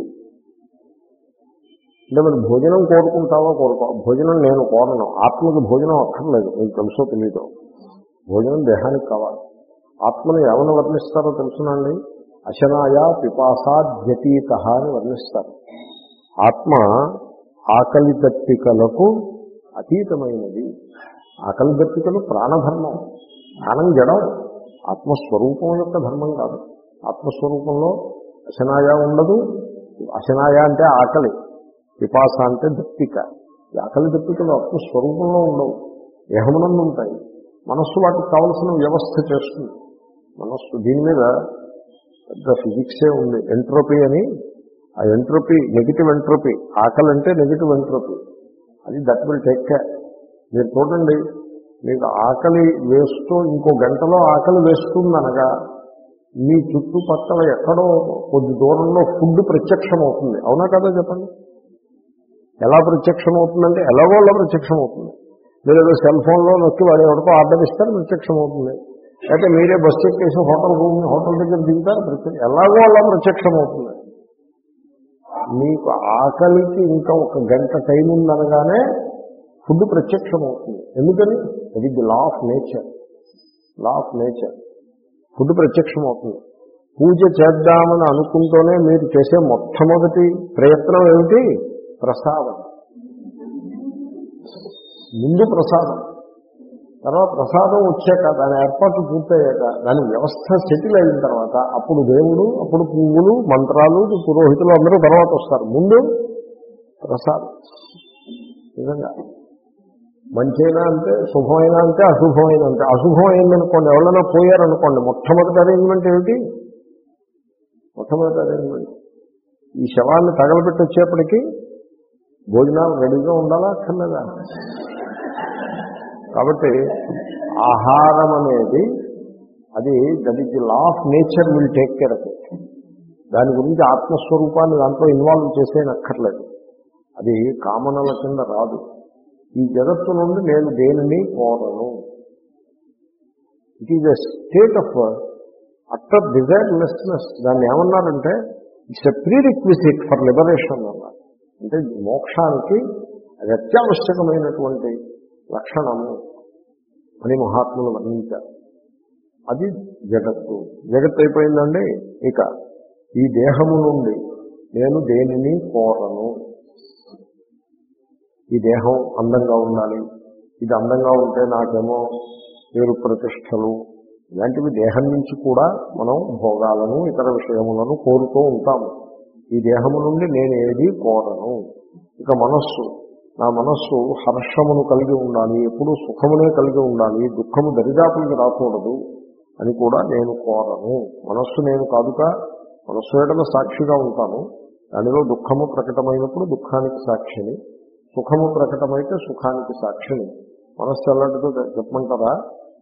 అంటే మరి భోజనం కోరుకుంటావా? కోరుకో. భోజనం నేను కోరను. ఆత్మకి భోజనం అక్కర్లేదు. మీకు తెలుసో తెలీదో. భోజనం దేహానికి కావాలి. ఆత్మను ఏమని వర్ణిస్తారో తెలుసునండి. అశనాయ పిపాసాద్యతీత అని వర్ణిస్తారు. ఆత్మ ఆకలి దప్పికలకు అతీతమైనది. ఆకలి దప్పికలు ప్రాణధర్మం. ప్రాణం జడం, ఆత్మస్వరూపం యొక్క ధర్మం కాదు. ఆత్మస్వరూపంలో అశనాయ ఉండదు. అశనాయ అంటే ఆకలి, పిపాస అంటే దప్పిక. ఈ ఆకలి దప్పికలు ఆత్మస్వరూపంలో ఉండవు, దేహమునందు ఉంటాయి. మనస్సు వాటికి కావలసిన వ్యవస్థ చేస్తుంది. మనస్సు దీని మీద పెద్ద ఫిజిక్సే ఉంది, ఎంట్రోపీ అని. ఆ ఎంట్రోపీ నెగిటివ్ ఎంట్రోపీ. ఆకలి అంటే నెగిటివ్ ఎంట్రోపీ. అది దట్ విల్ టేక్ కేర్. మీరు చూడండి, మీకు ఆకలి వేస్తూ ఇంకో గంటలో ఆకలి వేస్తుందనగా మీ చుట్టుపక్కల ఎక్కడో కొద్ది దూరంలో ఫుడ్ ప్రత్యక్షం అవుతుంది. అవునా కదా చెప్పండి. ఎలా ప్రత్యక్షం అవుతుందంటే ఎలాగో అలా ప్రత్యక్షం అవుతుంది. మీరు ఏదో సెల్ ఫోన్లో నొక్కి వాడు ఎవరికో ఆర్డర్ ఇస్తారు, ప్రత్యక్షం అవుతుంది. అయితే మీరే బస్సు ఎక్కేసి హోటల్ రూమ్ హోటల్ దగ్గర దిగుతారు, ప్రత్యక్షం ఎలాగో అలా ప్రత్యక్షం అవుతుంది. మీకు ఆకలికి ఇంకా ఒక గంట టైం ఉందనగానే ఫుడ్ ప్రత్యక్షం అవుతుంది. ఎందుకని? అది the law of nature. Law of nature. Food ప్రత్యక్షం అవుతుంది. పూజ చేద్దామని అనుకుంటూనే మీరు చేసే మొట్టమొదటి ప్రయత్నం ఏమిటి? ప్రసాదం. ముందు ప్రసాదం, తర్వాత ప్రసాదం వచ్చాక దాని ఏర్పాట్లు పూర్తయ్యాక దాని వ్యవస్థ సెటిల్ అయిన తర్వాత అప్పుడు దేవుడు, అప్పుడు పువ్వులు, మంత్రాలు, పురోహితులు అందరూ తర్వాత వస్తారు. ముందు ప్రసాదం. నిజంగా మంచైనా అంతే, శుభమైనా అంతే, అశుభమైనా అంతే. అశుభం అయిందనుకోండి, ఎవరైనా పోయారనుకోండి, మొట్టమొదటి అరేంజ్మెంట్ ఏమిటి? మొట్టమొదటి అరేంజ్మెంట్ ఈ శవాన్ని తగలబెట్టి వచ్చేప్పటికీ భోజనాలు రెడీగా ఉండాలా అక్కర్లేదా? కాబట్టి ఆహారం అనేది అది that is the law of nature will take care of it. దాని గురించి ఆత్మస్వరూపాన్ని దాంట్లో ఇన్వాల్వ్ చేసేనక్కర్లేదు. అది కామనల కింద రాదు. ఈ జగత్తు నుండి నేను దేనిని కోరను. It is a state of utter desirelessness. దాన్ని ఏమన్నారంటే it's a prerequisite for liberation అన్నారు. అంటే మోక్షానికి అది అత్యావశ్యకమైనటువంటి లక్షణము అని మహాత్ములు వర్ణించారు. అది జగత్తు. జగత్తు అయిపోయిందండి. ఇక ఈ దేహము నుండి నేను దేనిని కోరను. ఈ దేహం అందంగా ఉండాలి, ఇది అందంగా ఉంటే నాకేమో పేరు ప్రతిష్టలు, ఇలాంటివి దేహం నుంచి కూడా మనం భోగాలను ఇతర విషయములను కోరుతూ ఉంటాము. ఈ దేహము నుండి నేను ఏది కోరను. ఇక మనస్సు, నా మనస్సు హర్షమును కలిగి ఉండాలి, ఎప్పుడూ సుఖమునే కలిగి ఉండాలి, దుఃఖము దరిదాపులకు రాకూడదు అని కూడా నేను కోరను. మనస్సు నేను కాదుగా, మనస్సు ఏడలో సాక్షిగా ఉంటాను. దానిలో దుఃఖము ప్రకటమైనప్పుడు దుఃఖానికి సాక్షిని, సుఖము ప్రకటమైతే సుఖానికి సాక్షిని. మనస్సు ఎలాంటిదో చెప్పమంటారా?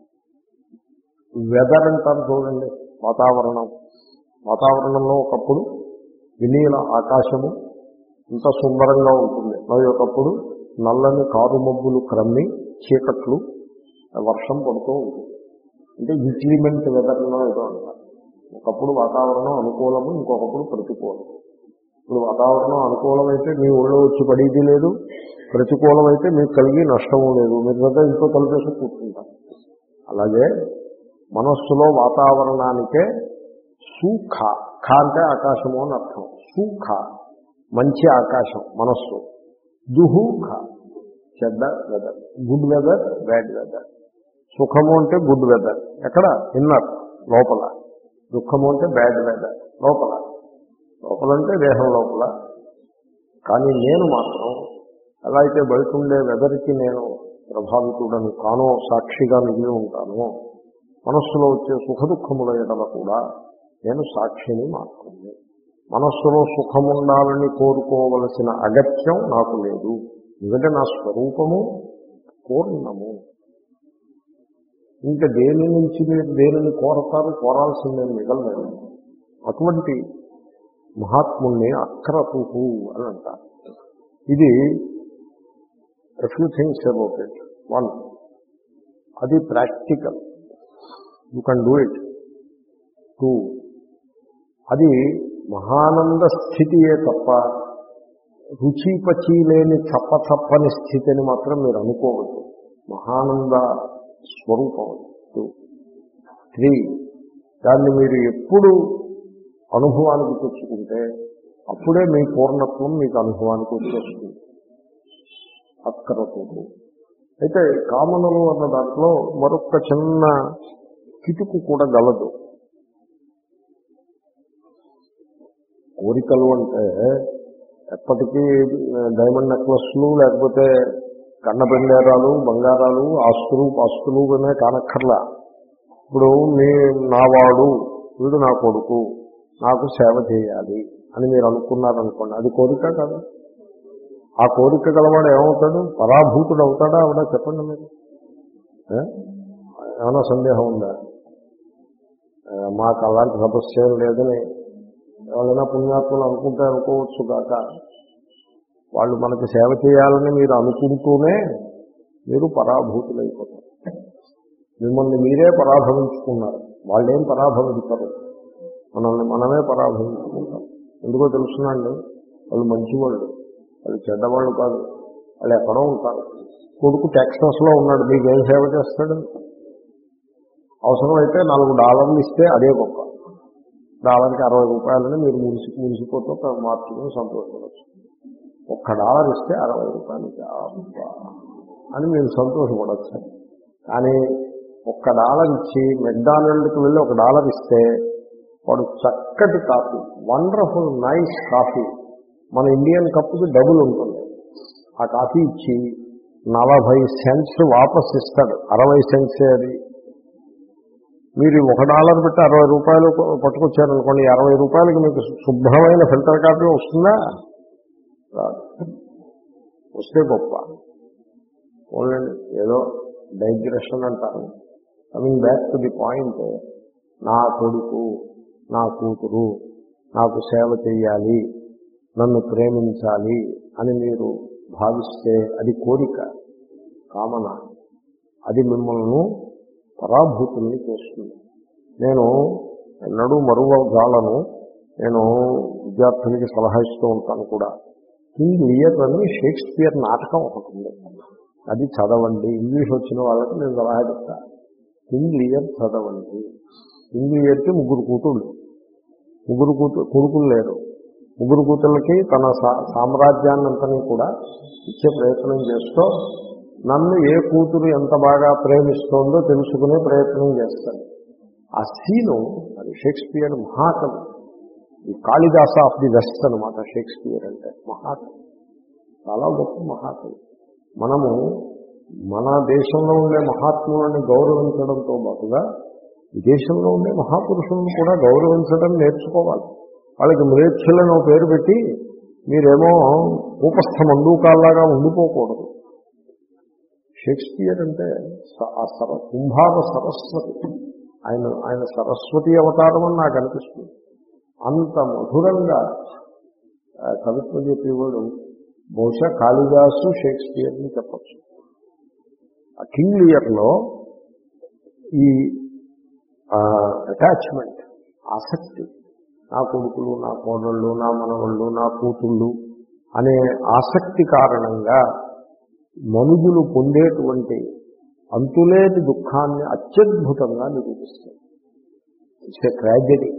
వెదర్ అంటారు చూడండి, వాతావరణం. వాతావరణంలో ఒకప్పుడు వినీల ఆకాశము ఇంత సుందరంగా ఉంటుంది, మరి ఒకప్పుడు నల్లని కారు మబ్బులు క్రమ్మి చీకట్లు, వర్షం పడుతూ ఉంటుంది. అంటే ఇంక్లిమెంట్ వెదర్లో ఏదో అంటారు. ఒకప్పుడు వాతావరణం అనుకూలము, ఇంకొకప్పుడు ప్రతికూలం. ఇప్పుడు వాతావరణం అనుకూలమైతే మీ ఊళ్ళో వచ్చి పడేది లేదు, ప్రతికూలమైతే మీకు కలిగి నష్టము లేదు. మీరు దగ్గర ఇంట్లో కలిపేసి కూర్చుంటారు. అలాగే మనస్సులో వాతావరణానికే సుఖ, ఖ అంటే ఆకాశము అని అర్థం. సుఖ మంచి ఆకాశం మనస్సు. దుహుఖ చెడ్డ weather, good weather, bad weather. సుఖము అంటే గుడ్ వెదర్, ఎక్కడ? ఇన్నర్, లోపల. దుఃఖము అంటే బ్యాడ్ వెదర్, లోపల. లోపలంటే దేహం లోపల. కానీ నేను మాత్రం ఎలా అయితే బయట ఉండే వెదర్కి నేను ప్రభావితుడను కానో, సాక్షిగా మిగిలి ఉంటాను, మనస్సులో వచ్చే సుఖ దుఃఖముల ఎడల కూడా నేను సాక్షిని మాత్రమే. మనస్సులో సుఖముండాలని కోరుకోవలసిన అగత్యం నాకు లేదు. ఎందుకంటే నా స్వరూపము పూర్ణము. ఇంకా దేని నుంచి మీరు దేనిని కోరతారు? కోరాల్సిందని మిగలలేదు. అటువంటి మహాత్ముల్ని అక్రతుహు అని అంటారు. ఇది few things about it. One, అది practical, you can do it. Two, అది మహానంద స్థితియే తప్ప రుచి పచి లేని చప్ప చప్పని స్థితిని మాత్రం మీరు అనుకోవద్దు. మహానంద స్వరూపం. టూ త్రీ, దాన్ని మీరు ఎప్పుడు అనుభవానికి తెచ్చుకుంటే అప్పుడే మీ పూర్ణత్వం మీకు అనుభవానికి వచ్చేస్తుంది. అక్కరతోడు. అయితే కామనలు అన్న దాంట్లో మరొక చిన్న కిటుకు కూడా గలదు. కోరికలు అంటే ఎప్పటికీ డైమండ్ నెక్లెస్లు లేకపోతే కన్నబెండేరాలు బంగారాలు ఆస్తులు పాస్తులు అనే కానక్కర్లా. ఇప్పుడు మీ నావాడు వీడు నా కొడుకు నాకు సేవ చేయాలి అని మీరు అనుకున్నారనుకోండి, అది కోరిక కాదు. ఆ కోరిక గలవాడు ఏమవుతాడు? పరాభూతుడు అవుతాడా అవడా? చెప్పండి మీరు. ఏమైనా సందేహం ఉందా? మాకు అలాంటి సమస్య లేదని ఎవరైనా పుణ్యాత్ములు అనుకుంటే అనుకోవచ్చు కాక, వాళ్ళు మనకు సేవ చేయాలని మీరు అనుకుంటూనే మీరు పరాభూతులైపోతారు. మిమ్మల్ని మీరే పరాభవించుకున్నారు. వాళ్ళేం పరాభవించరు, మనల్ని మనమే పరాభవించుకుంటాం. ఎందుకో తెలుసునండి, వాళ్ళు మంచివాళ్ళు, వాళ్ళు చెడ్డవాళ్ళు కాదు. వాళ్ళు ఎక్కడో ఉంటారు. కొడుకు టెక్సాస్లో ఉన్నాడు, మీకు ఏం సేవ చేస్తాడు? అవసరమైతే నాలుగు డాలర్లు ఇస్తే అదే గొప్ప. డాలర్కి అరవై రూపాయలని మీరు మురిసి మురిసిపోతూ మార్చుకుని సంతోషపడవచ్చు. ఒక్క డాలర్ ఇస్తే అరవై రూపాయలు అని మీరు సంతోషపడవచ్చు. కానీ ఒక్క డాలర్ ఇచ్చి మెక్డానల్డ్కి వెళ్ళి ఒక డాలర్ ఇస్తే వాడు చక్కటి కాఫీ, వండర్ఫుల్ నైస్ కాఫీ, మన ఇండియన్ కప్పుకి డబుల్ ఉంటుంది, ఆ కాఫీ ఇచ్చి నలభై సెంట్స్ వాపస్ ఇస్తాడు. అరవై సెంట్సే అది. మీరు ఒక డాలర్ పెట్టి అరవై రూపాయలు పట్టుకొచ్చారనుకోండి, అరవై రూపాయలకి మీకు శుభ్రమైన ఫిల్టర్ కాఫీ వస్తుందా? రాదు. వస్తే గొప్ప. ఓన్లీ ఏదో డైగ్రెషన్ అంటారు. Coming back to the point, నా కొడుకు నా కూతురు నాకు సేవ చేయాలి, నన్ను ప్రేమించాలి అని మీరు భావిస్తే అది కోరిక, కామన. అది మిమ్మల్ని పరాభూతుల్ని చేస్తుంది. నేను ఎన్నడూ మరువజాలను. నేను విద్యార్థులకి సలహా ఇస్తూ ఉంటాను కూడా. కింగ్ లియర్ అని షేక్స్పియర్ నాటకం ఒకటి ఉంది, అది చదవండి. ఇంగ్లీష్ వచ్చిన వాళ్ళకి నేను సలహా చెప్తాను, కింగ్ లియర్ చదవండి. కింగ్ లియర్కి ముగ్గురు కూతుళ్ళు, ముగ్గురు కూతురు కొడుకులు లేరు. ముగ్గురు కూతుళ్ళకి తన సామ్రాజ్యాన్నంతని కూడా ఇచ్చే ప్రయత్నం చేస్తూ నన్ను ఏ కూతురు ఎంత బాగా ప్రేమిస్తోందో తెలుసుకునే ప్రయత్నం చేస్తాడు. ఆ సీను అది షేక్స్పియర్ మహాకవి. ఈ కాళిదాస ఆఫ్ ది వెస్ట్ అనమాట షేక్స్పియర్ అంటే. మహాకవి, చాలా గొప్ప మహాకవి. మనము మన దేశంలో ఉండే మహాత్ములను గౌరవించడంతో పాటుగా విదేశంలో ఉండే మహాపురుషులను కూడా గౌరవించడం నేర్చుకోవాలి. వాళ్ళకి మ్లేచ్ఛులను పేరు పెట్టి మీరేమో ఉపస్థ మండూకాల్లాగా ఉండిపోకూడదు. షేక్స్పియర్ అంటే ఆ సర కుంభార సరస్వతి, ఆయన ఆయన సరస్వతి అవతారం అని నాకు అనిపిస్తుంది. అంత మధురంగా కవిత్వం చెప్పేవాడు బహుశా కాళిదాసు షేక్స్పియర్ని చెప్పచ్చు. ఆ కింగ్ లియర్లో ఈ అటాచ్మెంట్, ఆసక్తి, నా కొడుకులు నా కోడళ్ళు నా మనవళ్ళు నా కూతుళ్ళు అనే ఆసక్తి కారణంగా మనుషులు పొందేటువంటి అంతులేని దుఃఖాన్ని అత్యద్భుతంగా నిరూపిస్తుంది. It's a tragedy.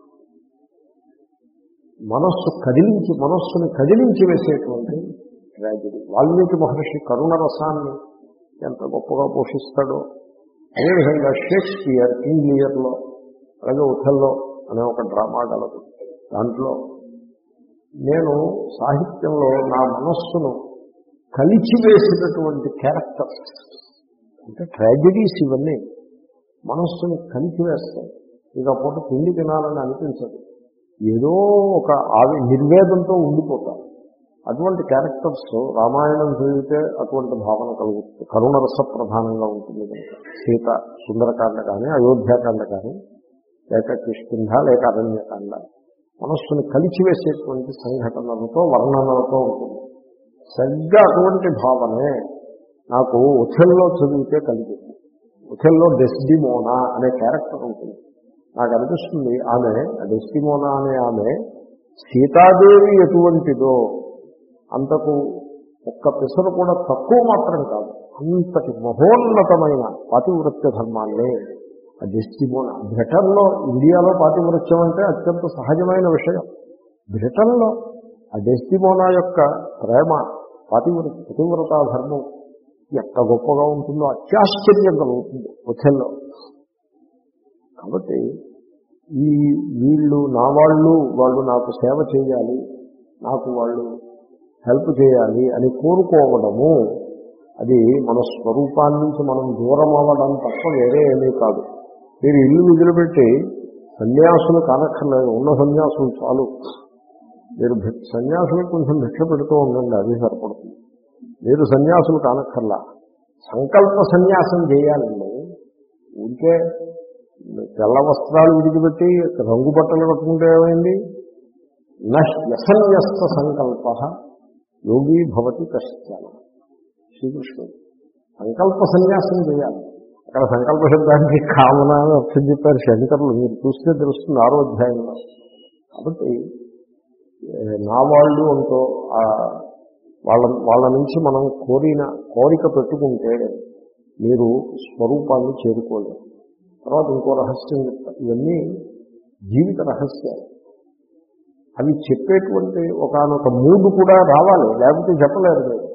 మనస్సు కదిలించి మనస్సుని కదిలించి వేసేటువంటి ట్రాజెడీ. వాల్మీకి మహర్షి కరుణ రసాన్ని ఎంత గొప్పగా పోషిస్తాడో అదేవిధంగా షేక్స్పియర్ కింగ్ లియర్లో, అలాగే ఒథెల్లో అనే ఒక డ్రామా గలదు. దాంట్లో నేను సాహిత్యంలో నా మనస్సును కలిచివేసినటువంటి క్యారెక్టర్స్ అంటే ట్రాజెడీస్, ఇవన్నీ మనస్సును కలిచివేస్తాయి. ఇక పూట తిండి తినాలని అనిపించదు, ఏదో ఒక ఆవి నిర్వేదంతో ఉండిపోతారు. అటువంటి క్యారెక్టర్స్ రామాయణం చదివితే అటువంటి భావన కలుగుతుంది. కరుణరస ప్రధానంగా ఉంటుంది కనుక సీత సుందరకాండ కానీ అయోధ్యాకాండ కానీ లేక కిష్కింధ లేక అరణ్యకాండ మనస్సును కలిచివేసేటువంటి సంఘటనలతో వర్ణనలతో ఉంటుంది. సరిగ్గా అటువంటి భావనే నాకు ఒథెల్లో చదివితే కలిగింది. ఒథెల్లో డెస్డిమోనా అనే క్యారెక్టర్ ఉంటుంది. నాకు అనిపిస్తుంది ఆమె డెస్టిమోనా అనే ఆమె సీతాదేవి ఎటువంటిదో అంతకు ఒక్క పిసరు కూడా తక్కువ మాత్రం కాదు, అంతటి మహోన్నతమైన పాతివృత్య ధర్మాన్ని ఆ డెస్టిమోనా. బ్రిటన్లో, ఇండియాలో పాతివృత్యం అంటే అత్యంత సహజమైన విషయం. బ్రిటన్లో ఆ డెస్టిమోనా యొక్క ప్రేమ, పాతివృ పతివ్రతా ధర్మం ఎంత గొప్పగా ఉంటుందో అత్యాశ్చర్యం కలుగుతుంది ఒథెల్లో. కాబట్టి ఈ వీళ్ళు నా వాళ్ళు వాళ్ళు నాకు సేవ చేయాలి, నాకు వాళ్ళు హెల్ప్ చేయాలి అని కోరుకోవడము, అది మన స్వరూపాన్ని నుంచి మనం దూరం అవ్వడం తప్ప వేరే ఏమీ కాదు. మీరు ఇల్లు వదిలిపెట్టి సన్యాసులు కానక్కర్లేదు, ఉన్న సన్యాసులు చాలు. మీరు సన్యాసులకు కొంచెం భిక్ష పెడుతూ ఉండండి, అది సరిపడుతుంది. మీరు సన్యాసులు కానక్కర్లా, సంకల్ప సన్యాసం చేయాలండి. ఊరికే తెల్ల వస్త్రాలు విడిచిపెట్టి రంగు బట్టలు కట్టుకుంటే ఏమైంది? నసన్యస్త సంకల్ప యోగి భవతి కశ్చన. శ్రీకృష్ణుడు సంకల్ప సన్యాసం చేయాలి. అక్కడ సంకల్ప శబ్దానికి కామన అని అర్థం చెప్పారు శంకరులు, మీరు చూస్తే తెలుస్తుంది ఆరో అధ్యాయంలో. కాబట్టి నా వాళ్ళు అంటూ వాళ్ళ వాళ్ళ నుంచి మనం కోరిన కోరిక పెట్టుకుంటే మీరు స్వరూపాన్ని చేరుకోలేరు. తర్వాత ఇంకో రహస్యం చెప్తారు. ఇవన్నీ జీవిత రహస్యాలు. అవి చెప్పేటువంటి ఒకనొక మూడు కూడా రావాలి, లేకపోతే చెప్పలేరు మీరు.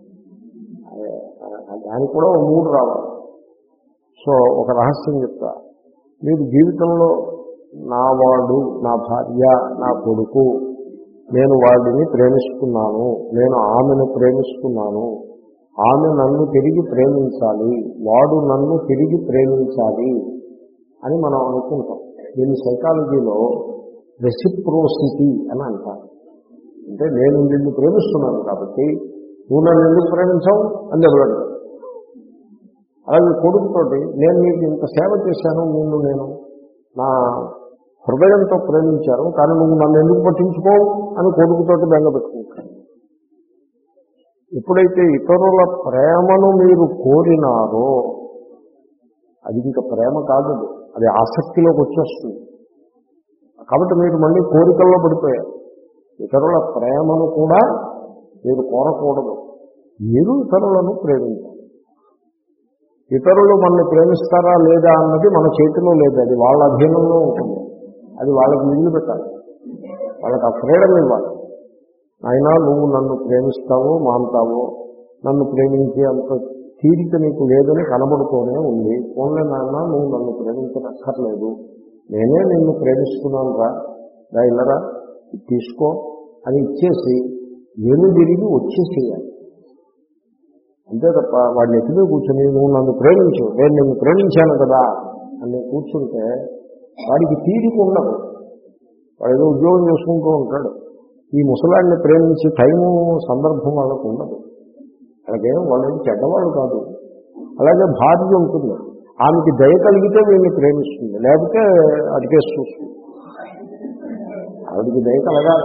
దానికి కూడా ఒక మూడు రావాలి. సో ఒక రహస్యం చెప్తా. మీరు జీవితంలో నా వాడు, నా భార్య, నా కొడుకు, నేను వాడిని ప్రేమిస్తున్నాను, నేను ఆమెను ప్రేమిస్తున్నాను, ఆమె నన్ను తిరిగి ప్రేమించాలి, వాడు నన్ను తిరిగి ప్రేమించాలి అని మనం అనుకుంటాం. దీని సైకాలజీలో రెసిప్రోసిటీ అని అంటారు. అంటే నేను నిన్ను ప్రేమిస్తున్నాను కాబట్టి నువ్వు నన్ను ఎందుకు ప్రేమించావు అని ఎవరంటారు. అలాగే కొడుకుతోటి నేను నీకు ఇంత సేవ చేశాను, నిన్ను నేను నా హృదయంతో ప్రేమించాను, కానీ నువ్వు నన్ను ఎందుకు పట్టించుకోవు అని కొడుకుతోటి బెంగ పెట్టుకుంటాను. ఎప్పుడైతే ఇతరుల ప్రేమను మీరు కోరినారో అది ఇంకా ప్రేమ కాదు, అది ఆసక్తిలోకి వచ్చేస్తుంది. కాబట్టి మీరు మళ్ళీ కోరికల్లో పడిపోయారు. ఇతరుల ప్రేమను కూడా మీరు కోరకూడదు, మీరు ఇతరులను ప్రేమించాలి. ఇతరులు మనల్ని ప్రేమిస్తారా లేదా అన్నది మన చేతిలో లేదు, అది వాళ్ళ అధీనంలో ఉంటుంది. అది వాళ్ళకి మిగిలి పెట్టాలి, వాళ్ళకి ఆ ఫ్రీడమ్ ఇవ్వాలి. అయినా నువ్వు నన్ను ప్రేమిస్తావో మాంతావో, నన్ను ప్రేమించే అంత తీరిక నీకు లేదని కనబడుతూనే ఉంది. ఓన్లీ నాన్న నువ్వు నన్ను ప్రేమించనక్కర్లేదు, నేనే నిన్ను ప్రేమిస్తున్నాను రా, దా ఇల్లరా తీసుకో అని ఇచ్చేసి వెను తిరిగి వచ్చేసేయాలి. అంతే తప్ప వాడిని ఎత్తుమే కూర్చొని నువ్వు నన్ను ప్రేమించు, నేను నిన్ను ప్రేమించాను కదా అని కూర్చుంటే వాడికి తీరిక ఉండదు. వాడు ఏదో ఉద్యోగం చేసుకుంటూ ఉంటాడు. ఈ ముసలాడిని ప్రేమించి టైము సందర్భం వాళ్ళకు ఉండదు. అలాగే వాళ్ళకి చెడ్డవాళ్ళు కాదు. అలాగే భార్య ఉంటుంది, ఆమెకి దయ కలిగితే వీళ్ళని ప్రేమిస్తుంది, లేకపోతే అడిగేసి చూస్తుంది. ఆవిడికి దయ కలగాలి.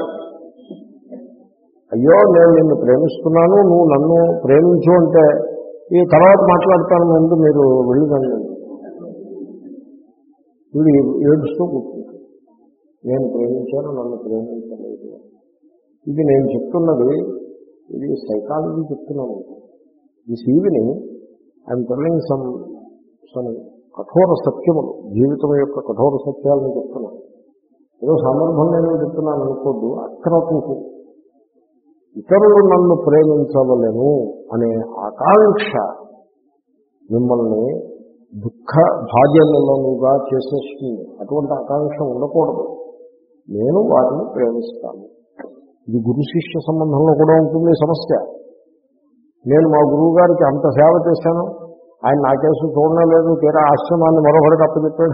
అయ్యో నేను నిన్ను ప్రేమిస్తున్నాను, నువ్వు నన్ను ప్రేమించు అంటే ఈ తర్వాత మాట్లాడతాను ముందు మీరు వెళ్ళిదండి. వీడు ఏడుస్తూ కూర్చుంటాడు, నేను ప్రేమించాను, నన్ను ప్రేమించలేదు. ఇది నేను చెప్తున్నది, ఇది సైకాలజీ చెప్తున్నాను. This evening I'm telling some some కఠోర సత్యములు, జీవితం యొక్క కఠోర సత్యాలను చెప్తున్నాను. ఏదో సందర్భం నేను చెప్తున్నాను అనుకోద్దు. అక్రతకు ఇతరులు నన్ను ప్రేమించవలేను అనే ఆకాంక్ష మిమ్మల్ని దుఃఖ భాగ్యములుగా చేసేస్తుంది. అటువంటి ఆకాంక్ష ఉండకూడదు. నేను వారిని ప్రేమిస్తాను. ఇది గురు శిష్య సంబంధంలో కూడా ఉంటుంది సమస్య. నేను మా గురువు గారికి అంత సేవ చేశాను, ఆయన నా కేసు చూడడం లేదు, తీరా ఆశ్రమాన్ని మరొకటి అప్పచెప్పాడు.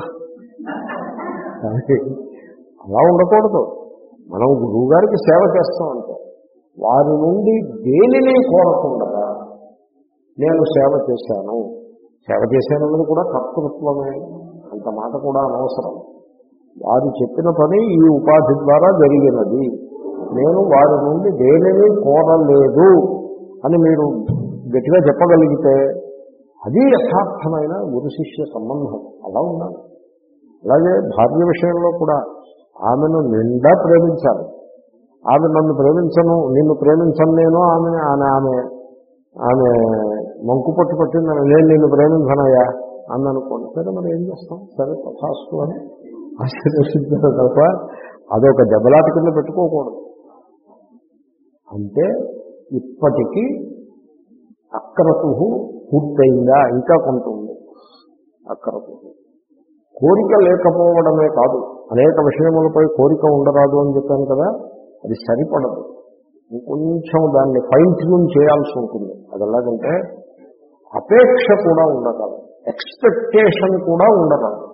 అలా ఉండకూడదు. మనం గురువు గారికి సేవ చేస్తాం అంటే వారి నుండి దేనిని కోరకుండా నేను సేవ చేశాను, సేవ చేశానన్నది కూడా కర్తృత్వమే, అంత మాట కూడా అనవసరం. వారు చెప్పిన పని ఈ ఉపాధి ద్వారా జరిగినది, నేను వారి నుండి దేనిని కోరలేదు అని మీరు గట్టిగా చెప్పగలిగితే అది యథార్థమైన గురు శిష్య సంబంధం. అలా ఉండాలి. అలాగే భార్య విషయంలో కూడా ఆమెను నిండా ప్రేమించాలి. ఆమె నన్ను ప్రేమించను, నిన్ను ప్రేమించను నేను, ఆమె ఆమె ఆమె ఆమె మంకు పట్టు పట్టిందని నేను నిన్ను ప్రేమించనయ్యా అందనుకోండి. సరే మరి ఏం చేస్తాం, సరే తథాస్తు అని ఆశీర్వదించారు తప్ప అదొక దెబ్బలాట కింద పెట్టుకోకూడదు. అంటే ఇప్పటికీ అక్రతు పూర్తయిందా, ఇంకా కొంత ఉంది అక్రతు. కోరిక లేకపోవడమే కాదు, అనేక విషయములపై కోరిక ఉండరాదు అని చెప్పాను కదా, అది సరిపడదు. ఇంకొంచెం దాన్ని ఫైన్ ట్యూన్ చేయాల్సి ఉంటుంది. అది ఎలాగంటే అపేక్ష కూడా ఉండగలదు, ఎక్స్పెక్టేషన్ కూడా ఉండగలదు.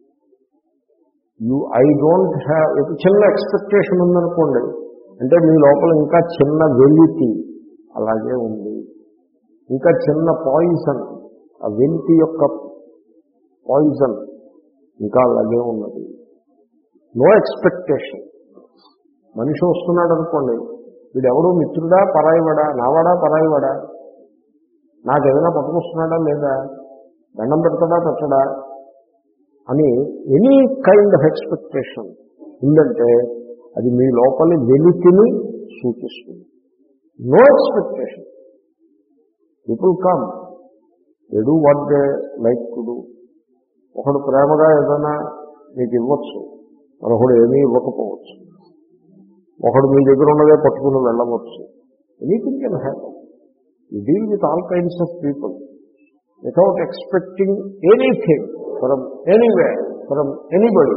యూ ఐ డోంట్ హ్యావ్, చిన్న ఎక్స్పెక్టేషన్ ఉందనుకోండి, అంటే మీ లోపల ఇంకా చిన్న వెలితి అలాగే ఉంది, ఇంకా చిన్న పాయిజన్, ఆ వెలితి యొక్క పాయిజన్ ఇంకా అలాగే ఉన్నది. No expectation. మనిషి వస్తున్నాడు అనుకోండి, వీడెవడో మిత్రుడా పరాయివాడా, నావాడా పరాయివాడా, నాకేదైనా పట్టుకొస్తున్నాడా లేదా, దండం పెడతాడా పెట్టడా అని ఎనీ కైండ్ ఆఫ్ ఎక్స్పెక్టేషన్ ఉందంటే అది మీ లోపలి వెలితిని సూచిస్తుంది. No expectation. People come, they do what they like to do. ఒకడు ప్రేమగా ఏదైనా మీకు ఇవ్వచ్చు, మరొకడు ఏమీ ఇవ్వకపోవచ్చు. ఒకడు మీ దగ్గర ఉన్నదే పట్టుకుని వెళ్ళవచ్చు. Anything can happen. You deal with all kinds of people without expecting anything from anywhere, from anybody.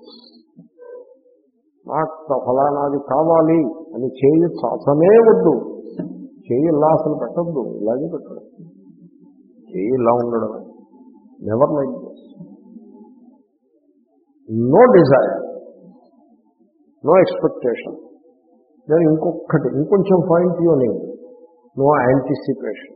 నాకు ఫలానాది కావాలి అని చేయి చాచనే వద్దు, చేయి ఇలా అసలు పెట్టద్దు, ఇలాగే పెట్టడం, చేయి ఇలా ఉండడం. Never like this. No desire, no expectation. నేను ఇంకొకటి ఇంకొంచెం పాయింట్ యూని, నో యాంటిసిపేషన్.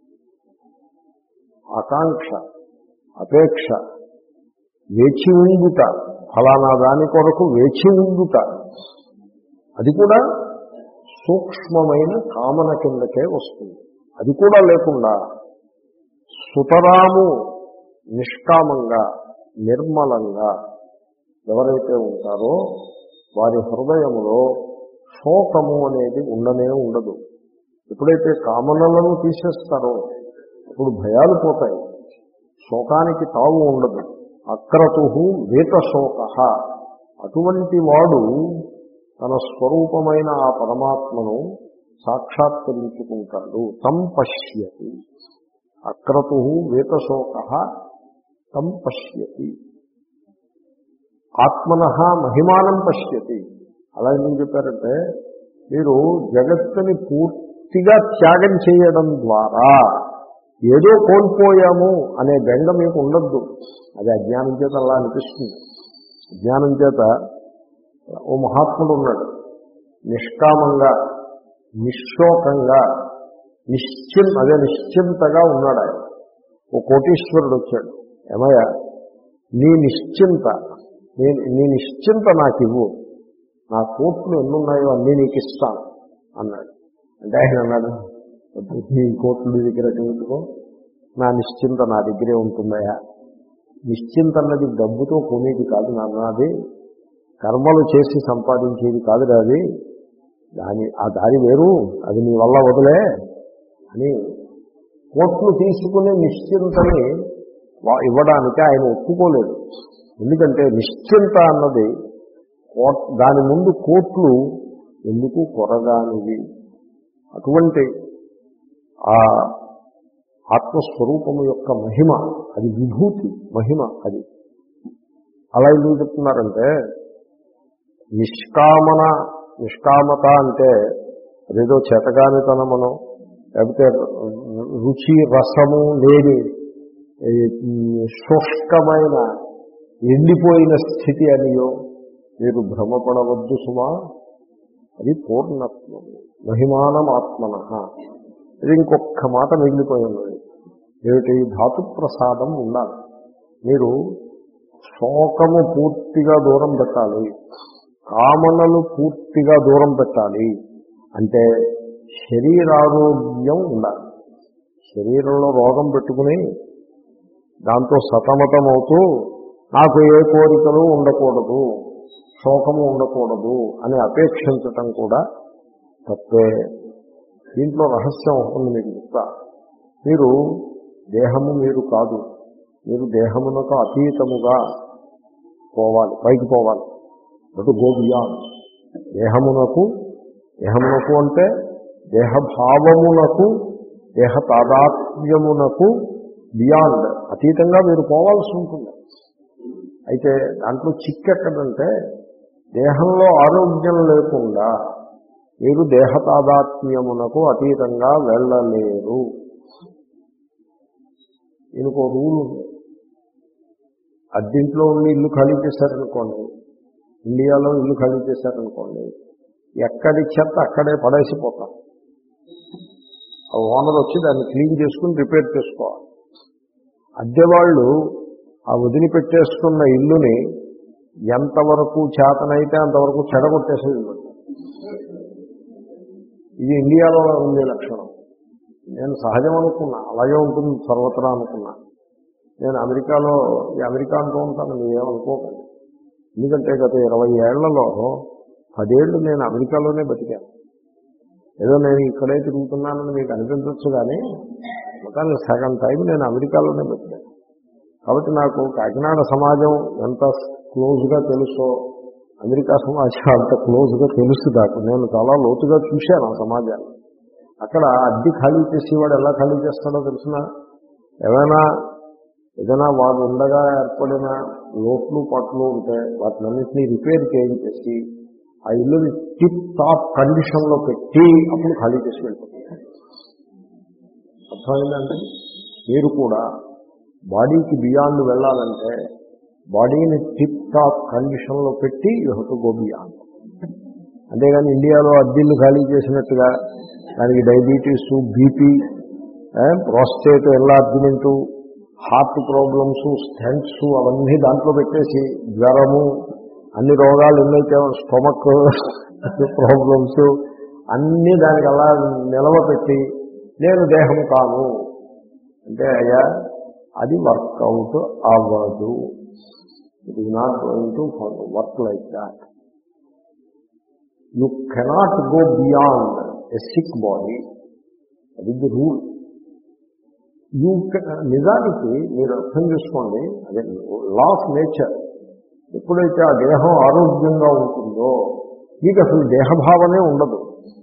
ఆకాంక్ష, అపేక్ష, వేచి ఉండుట, ఫలానా దాని కొరకు వేచి ఉండుట, అది కూడా సూక్ష్మమైన కామన కిందకే వస్తుంది. అది కూడా లేకుండా సుతరాము నిష్కామంగా నిర్మలంగా ఎవరైతే ఉంటారో వారి హృదయములో శోకము అనేది ఉండనే ఉండదు. ఎప్పుడైతే కామనలను తీసేస్తారో అప్పుడు భయాలు పోతాయి, శోకానికి తావు ఉండదు. అక్రతు వీతశోక. అటువంటి వాడు తన స్వరూపమైన ఆ పరమాత్మను సాక్షాత్కరించుకుంటాడు. తం పశ్యతి. అక్రతు వీతశోక తం పశ్యతి. ఆత్మనః మహిమానం పశ్యతి. అలా ఏం చెప్పారంటే, మీరు జగత్తుని పూర్తిగా త్యాగం చేయడం ద్వారా ఏదో కోల్పోయాము అనే బెంగ మీకు ఉండద్దు. అది అజ్ఞానం చేత అలా అనిపిస్తుంది. అజ్ఞానం చేత ఓ మహాత్ముడు ఉన్నాడు, నిష్కామంగా నిశ్శోకంగా నిశ్చిం అదే నిశ్చింతగా ఉన్నాడు. ఆయన ఓ కోటీశ్వరుడు వచ్చాడు, ఏమయ్యా నీ నిశ్చింత నీ నీ నిశ్చింత నాకు ఇవ్వు, నా కోట్లు ఎన్నున్నాయో అన్నీ నీకు ఇస్తాను అన్నాడు. అంటే ఆయన అన్నాడు, నీ కోట్లు దగ్గర పెట్టుకో, నా నిశ్చింత నా దగ్గరే ఉంటుందయా. నిశ్చింత అన్నది డబ్బుతో కొనేది కాదు నాన్న, అది కర్మలు చేసి సంపాదించేది కాదు అది, దాని ఆ దారి వేరు, అది నీ వల్ల వదిలే అని కోట్లు తీసుకునే నిశ్చింతని ఇవ్వడానికి ఆయన ఒప్పుకోలేదు. ఎందుకంటే నిశ్చింత అన్నది దాని ముందు కోట్లు ఎందుకు కొరగానివి. అటువంటి ఆ ఆత్మస్వరూపము యొక్క మహిమ, అది విభూతి మహిమ. అది అలా ఎందుకు చెప్తున్నారంటే, నిష్కామన నిష్కామత అంటే అదేదో చేతగానితనమనో లేకపోతే రుచి రసము లేని శుష్కమైన ఎండిపోయిన స్థితి అనియో మీరు భ్రమపడవద్దు సుమా. అది పూర్ణత్వం, మహిమానం ఆత్మన. ఇది ఇంకొక మాట మిగిలిపోయింది. ఏమిటి? ధాతు ప్రసాదం ఉండాలి. మీరు శోకము పూర్తిగా దూరం పెట్టాలి, కామనలు పూర్తిగా దూరం పెట్టాలి. అంటే శరీరారోగ్యం ఉండాలి. శరీరంలో రోగం పెట్టుకుని దాంతో సతమతం అవుతూ నాకు ఏ కోరికలు ఉండకూడదు, శోకము ఉండకూడదు అని అపేక్షించటం కూడా తప్పే. దీంట్లో రహస్యం ఉంటుంది మీకు చెప్తా. మీరు దేహము మీరు కాదు, మీరు దేహమునకు అతీతముగా పోవాలి, పైకి పోవాలి. అటు గో బియాండ్. దేహమునకు దేహమునకు అంటే దేహభావమునకు, దేహ తాదాత్మ్యమునకు బియాండ్, అతీతంగా మీరు పోవాల్సి ఉంటుంది. అయితే దాంట్లో చిక్కెక్కడంటే దేహంలో ఆరోగ్యం లేకుండా మీరు దేహ తాదాత్మ్యమునకు అతీతంగా వెళ్ళలేరు. దీనికి ఒక రూల్ ఉంది. అద్దెంట్లో ఉండి ఇల్లు ఖాళీ చేశారనుకోండి, ఇండియాలో ఇల్లు ఖాళీ చేశారనుకోండి, ఎక్కడి చెత్త అక్కడే పడేసిపోతాం. ఆ ఓనర్ వచ్చి దాన్ని క్లీన్ చేసుకుని రిపేర్ చేసుకోవాలి. అద్దెవాళ్ళు ఆ వదిలిపెట్టేసుకున్న ఇల్లుని ఎంతవరకు చేతనైతే అంతవరకు చెడగొట్టేసేది. ఇది ఇండియాలో ఉండే లక్షణం. నేను సహజం అనుకున్నా, అలాగే ఉంటుంది సర్వత్రా అనుకున్నా. నేను అమెరికాలో, ఈ అమెరికా అంటూ ఉంటాను, మీరేమనుకోకండి. ఎందుకంటే గత ఇరవై ఏళ్లలో పదేళ్ళు నేను అమెరికాలోనే బతికాను. ఏదో నేను ఇక్కడే తిరుగుతున్నానని మీకు అనిపించవచ్చు, కానీ కానీ సగం టైం నేను అమెరికాలోనే బతికాను. కాబట్టి నాకు కాకినాడ సమాజం ఎంత క్లోజ్గా తెలుసో అమెరికా సమాజం అంత క్లోజ్గా తెలుసు. నాకు నేను చాలా లోతుగా చూశాను ఆ సమాజాన్ని. అక్కడ అద్దె ఖాళీ చేసేవాడు ఎలా ఖాళీ చేస్తాడో తెలిసిన, ఏమైనా ఏదైనా వాళ్ళు ఉండగా ఏర్పడిన లోట్లు పట్లు ఉంటే వాటినన్నింటినీ రిపేర్ చేయించేసి ఆ ఇల్లుని టిప్ టాప్ కండిషన్లో పెట్టి అప్పుడు ఖాళీ చేసి వెళ్ళిపోతుంది. అర్థమైందంటే మీరు కూడా బాడీకి బియాండ్ వెళ్ళాలంటే బాడీని టిప్ టాప్ కండిషన్లో పెట్టి you have to go beyond. అంతేగాని ఇండియాలో అద్దెలు ఖాళీ చేసినట్టుగా దానికి diabetes, BP, prostate enlargement, heart problems, stents అవన్నీ దాంట్లో పెట్టేసి జ్వరము, అన్ని రోగాలు ఎన్నైతే స్టొమక్ ప్రాబ్లమ్స్ అన్నీ దానికి అలా నిలవపెట్టి నేను దేహం కాను అంటే అయ్యా అది వర్కౌట్ అవ్వదు. It is not going to work like that. You cannot go beyond a sick body. అది ది రూల్. యూ నిజానికి మీరు అర్థం చేసుకోండి, అదే లా ఆఫ్ నేచర్. ఎప్పుడైతే ఆ దేహం ఆరోగ్యంగా ఉంటుందో మీకు అసలు దేహభావనే ఉండదు.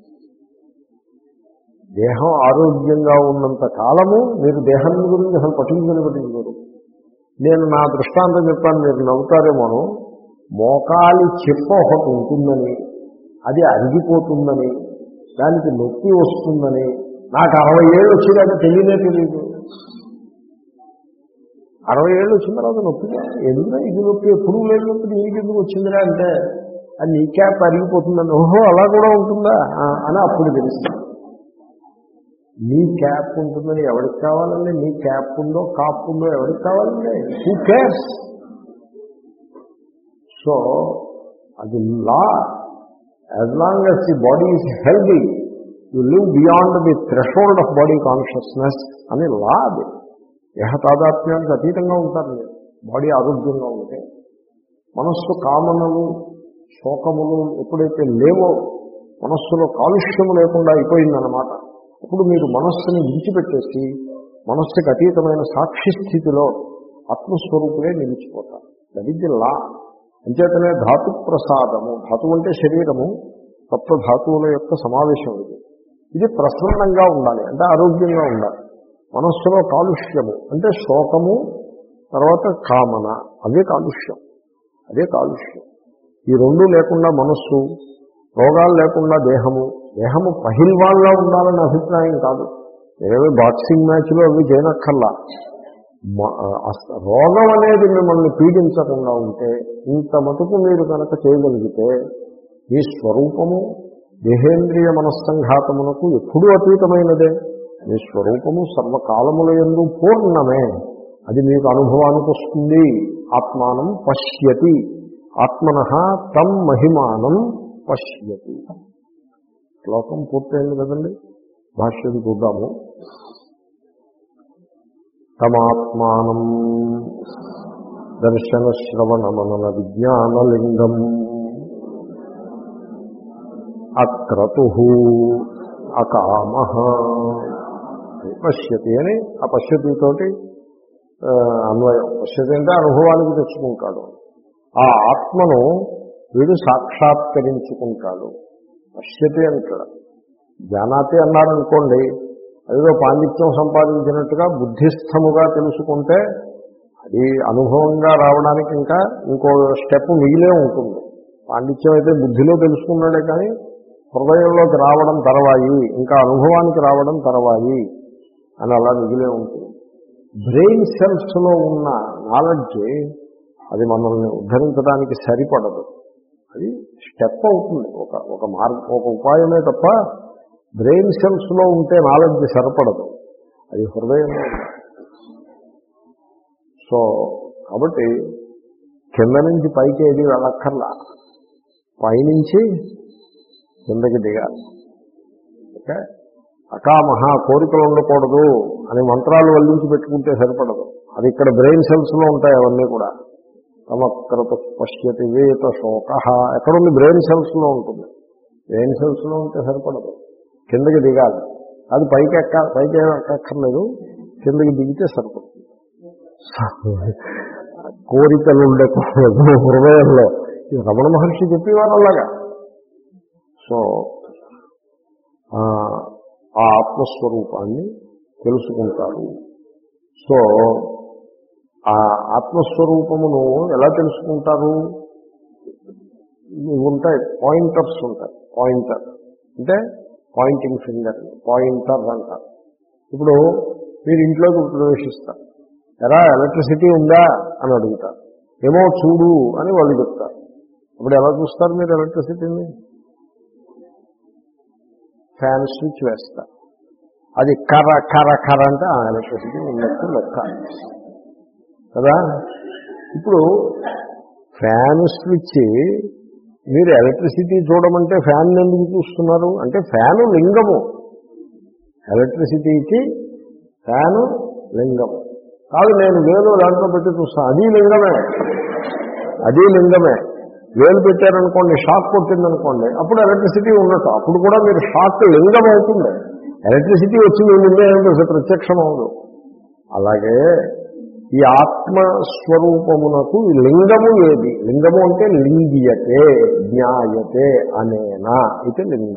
దేహం ఆరోగ్యంగా ఉన్నంత కాలము మీరు దేహం గురించి అసలు పట్టించుకుని పట్టించుకోరు. నేను నా దృష్టాంతం చెప్పాను, మీరు నవ్వుతారేమోను. మోకాలి చెప్ప ఒకటి ఉంటుందని, అది అరిగిపోతుందని, దానికి నొప్పి వస్తుందని నాకు అరవై ఏళ్ళు వచ్చేదాకా తెలియనే తెలియదు. అరవై ఏళ్ళు వచ్చిన తర్వాత నొప్పిగా ఎందుకు ఇది నొప్పి, ఎప్పుడు లేదు నొప్పి నీకు ఎందుకు వచ్చిందిరా అంటే అది నీ క్యాప్ అరిగిపోతుందని. ఓహో అలా కూడా ఉంటుందా అని అప్పుడు తెలుస్తుంది. నీ క్యాప్ ఉంటుందని ఎవరికి కావాలండి? నీ క్యాప్ ఉందో కాప్ ఉందో ఎవరికి కావాలండి? Who cares? సో అది law. As long as the body is healthy you live beyond the threshold of body consciousness అని లా. అది దేహ తాదాత్మ్యానికి అతీతంగా ఉంటారు మీరు బాడీ ఆరోగ్యంగా ఉంటే. మనస్సు కామనలు, శోకములు ఎప్పుడైతే లేవో, మనస్సులో కాలుష్యము లేకుండా అయిపోయిందన్నమాట. అప్పుడు మీరు మనస్సుని విడిచిపెట్టేసి మనస్సుకి అతీతమైన సాక్షి స్థితిలో ఆత్మస్వరూపులే నిలిచిపోతారు. That is the law. అంచేతనే ధాతు ప్రసాదము, ధాతువు అంటే శరీరము, సప్త ధాతువుల యొక్క సమావేశం ఇది. ఇది ప్రసన్నంగా ఉండాలి అంటే ఆరోగ్యంగా ఉండాలి. మనస్సులో కాలుష్యము అంటే శోకము, తర్వాత కామన, అదే కాలుష్యం, అదే కాలుష్యం. ఈ రెండు లేకుండా మనస్సు, రోగాలు లేకుండా దేహము, దేహము పహిల్వాన్లా ఉండాలని అభిప్రాయం కాదు. ఏదో బాక్సింగ్ మ్యాచ్లో అవి చేయనక్కర్లా. రోగం అనేది మిమ్మల్ని పీడించకుండా ఉంటే ఇంత మటుకు మీరు కనుక చేయగలిగితే మీ స్వరూపము దేహేంద్రియ మనస్సంఘాతమునకు ఎప్పుడూ అతీతమైనదే. మీ స్వరూపము సర్వకాలముల యందు పూర్ణమే. అది మీకు అనుభవానికి వస్తుంది. ఆత్మానం పశ్యతి, ఆత్మనః తం మహిమానం పశ్యతి. శ్లోకం పూర్తయింది కదండి. భాష్యం చూద్దాము. తమాత్మానం దర్శన శ్రవణ మనన విజ్ఞానలింగం అక్రతు అకామ పశ్యతి అని ఆ పశ్యతితోటి అన్వయం. పశ్యతి అంటే అనుభవానికి తెచ్చుకుంటాడు. ఆ ఆత్మను వీడు సాక్షాత్కరించుకుంటాడు. పశ్యతి అంటాడు. జానాతి అన్నారనుకోండి, అదిలో పాండిత్యం సంపాదించినట్టుగా బుద్ధిస్థముగా తెలుసుకుంటే అది అనుభవంగా రావడానికి ఇంకా ఇంకో స్టెప్ మిగిలే ఉంటుంది. పాండిత్యం అయితే బుద్ధిలో తెలుసుకున్నాడే కానీ హృదయంలోకి రావడం తర్వాయి, ఇంకా అనుభవానికి రావడం తర్వాయి అని అలా మిగిలే ఉంటుంది. బ్రెయిన్ సెల్స్లో ఉన్న నాలెడ్జ్ అది మనల్ని ఉద్ధరించడానికి సరిపడదు. అది స్టెప్ అవుతుంది, ఒక ఒక మార్గం, ఒక ఉపాయమే తప్ప బ్రెయిన్ సెల్స్లో ఉంటే నాలెడ్జ్ సరిపడదు. అది హృదయంలో. సో కాబట్టి కింద నుంచి పైకి ఏది వెళ్ళక్కర్లా, పైనుంచి కిందకి దిగాలి. ఓకే. అకామహ కోరికలు ఉండకూడదు అని మంత్రాలు వల్లించి పెట్టుకుంటే సరిపడదు. అది ఇక్కడ బ్రెయిన్ సెల్స్లో ఉంటాయి అవన్నీ కూడా. తమక్రత పశ్యతి వేత శోక ఎక్కడుంది? బ్రెయిన్ సెల్స్లో ఉంటుంది. బ్రెయిన్ సెల్స్లో ఉంటే సరిపడదు, కిందకి దిగాలి. అది పైకి ఎక్క పైకి ఎక్కక్కర్లేదు, కిందకి దిగితే సరిపడుతుంది. కోరికలు ఉండకూడదు హృదయంలో. రమణ మహర్షి చెప్పేవారు అలాగా. సో ఆ ఆత్మస్వరూపాన్ని తెలుసుకుంటారు. సో ఆ ఆత్మస్వరూపమును ఎలా తెలుసుకుంటారు? ఉంటాయి పాయింటర్స్ ఉంటాయి. పాయింటర్ అంటే పాయింటింగ్ ఫింగర్, పాయింటర్ అంటారు. ఇప్పుడు మీరు ఇంట్లోకి ప్రవేశిస్తారు, ఎలా ఎలక్ట్రిసిటీ ఉందా అని అడుగుతారు. ఏమో చూడు అని వాళ్ళు చెప్తారు. అప్పుడు ఎలా చూస్తారు మీరు ఎలక్ట్రిసిటీని? ఫ్యాన్ స్విచ్ వేస్తారు. అది కర్ర కర్ర కర్ర అంటే ఆ ఎలక్ట్రిసిటీ ఉన్నట్టు లెక్క కదా. ఇప్పుడు ఫ్యాన్ స్విచ్ మీరు ఎలక్ట్రిసిటీ చూడమంటే ఫ్యాన్ ఎందుకు చూస్తున్నారు అంటే ఫ్యాను లింగము, ఎలక్ట్రిసిటీకి ఫ్యాను లింగము కాదు. నేను వేలు దాంట్లో పెట్టి చూస్తాను, అది లింగమే, అది లింగమే. వేలు పెట్టారనుకోండి, షాక్ కొట్టిందనుకోండి, అప్పుడు ఎలక్ట్రిసిటీ ఉన్నట్టు. అప్పుడు కూడా మీరు షాక్ లింగం అవుతుంది. ఎలక్ట్రిసిటీ వచ్చి మీ ముందే ఏమిటో ప్రత్యక్షం అవదు. అలాగే ఈ ఆత్మస్వరూపమునకు లింగము ఏది? లింగము అంటే లింగియతే జ్ఞాయతే అనేనా ఇది లింగ.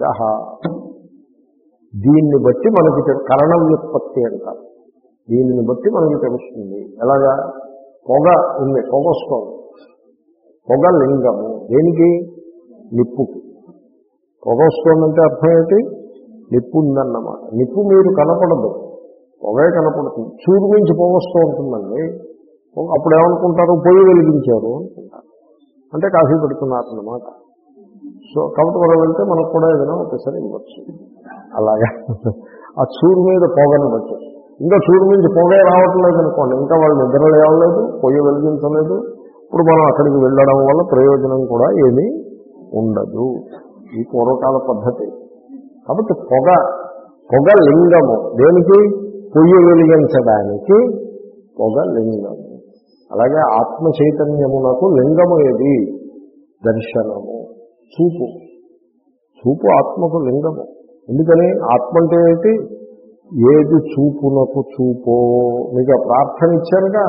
దీన్ని బట్టి మనకి కరణ వ్యుత్పత్తి అంటారు. దీనిని బట్టి మనకి తెలుస్తుంది. ఎలాగా? పొగ ఉంది, పొగ వస్తుంది. పొగ లింగము. దేనికి? నిప్పుకి. పొగ వస్తుందంటే అర్థం ఏంటి? నిప్పు ఉందన్నమాట. నిప్పు మీరు కనపడదు, పొగే కనపడుతుంది. చూరు నుంచి పొగ వస్తూ ఉంటుందండి. అప్పుడు ఏమనుకుంటారు? పొయ్యి వెలిగించారు అనుకుంటారు, అంటే కాఫీ పెడుతున్నారు అన్నమాట. సో కాబట్టి మనం వెళ్తే మనకు కూడా ఏదైనా ఒకసారి ఇవ్వచ్చు. అలాగే ఆ చూరు మీద పొగను బట్టి. ఇంకా చూరు నుంచి పొగే రావట్లేదు అనుకోండి, ఇంకా వాళ్ళు నిద్ర లేవలేదు, పొయ్యి వెలిగించలేదు. ఇప్పుడు మనం అక్కడికి వెళ్ళడం వల్ల ప్రయోజనం కూడా ఏమీ ఉండదు. ఈ పూర్వకాల పద్ధతి. కాబట్టి పొగ పొగ లింగము. దేనికి? పొయ్యి వెలిగించడానికి పొగ లింగము. అలాగే ఆత్మ చైతన్యమునకు లింగము ఏది? దర్శనము, చూపు. చూపు ఆత్మకు లింగము. ఎందుకని? ఆత్మ అంటే ఏంటి? ఏది చూపునకు చూపో. మీకు ఆ ప్రార్థన ఇచ్చారుగా,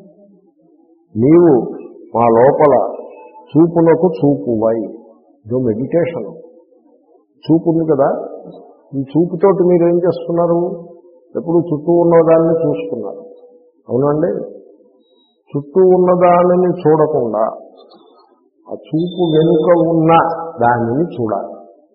నీవు మా లోపల చూపునకు చూపువై. ఇదో మెడిటేషన్. చూపు ఉంది కదా, ఈ చూపుతోటి మీరు ఏం చేస్తున్నారు? ఎప్పుడు చుట్టూ ఉన్నదాన్ని చూస్తున్నారు. అవునండి. చుట్టూ ఉన్నదానిని చూడకుండా ఆ చూపు వెనుక ఉన్న దానిని చూడాలి.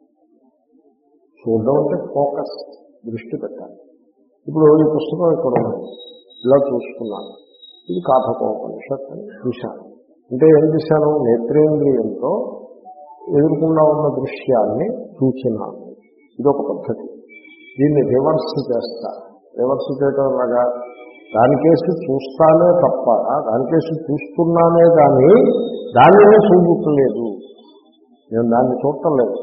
చూడడం అంటే ఫోకస్, దృష్టి పెట్టాలి. ఇప్పుడు ఈ పుస్తకం ఇక్కడ ఉంది, ఇలా చూస్తున్నాను. ఇది కాఠకోపనిషత్ అని చూశాను. అంటే ఏం చేశాను? నేత్రేంద్రియంతో ఎదుర్కొన్నా ఉన్న దృశ్యాన్ని చూచినాను. ఇదొక పద్ధతి. దీన్ని రివర్స్ చేస్తా. రివర్స్ చేయడం లాగా దానికేసి చూస్తానే తప్ప, దానికేసి చూస్తున్నానే కానీ దానినే చూపుతలేదు. నేను దాన్ని చూడటం లేదు.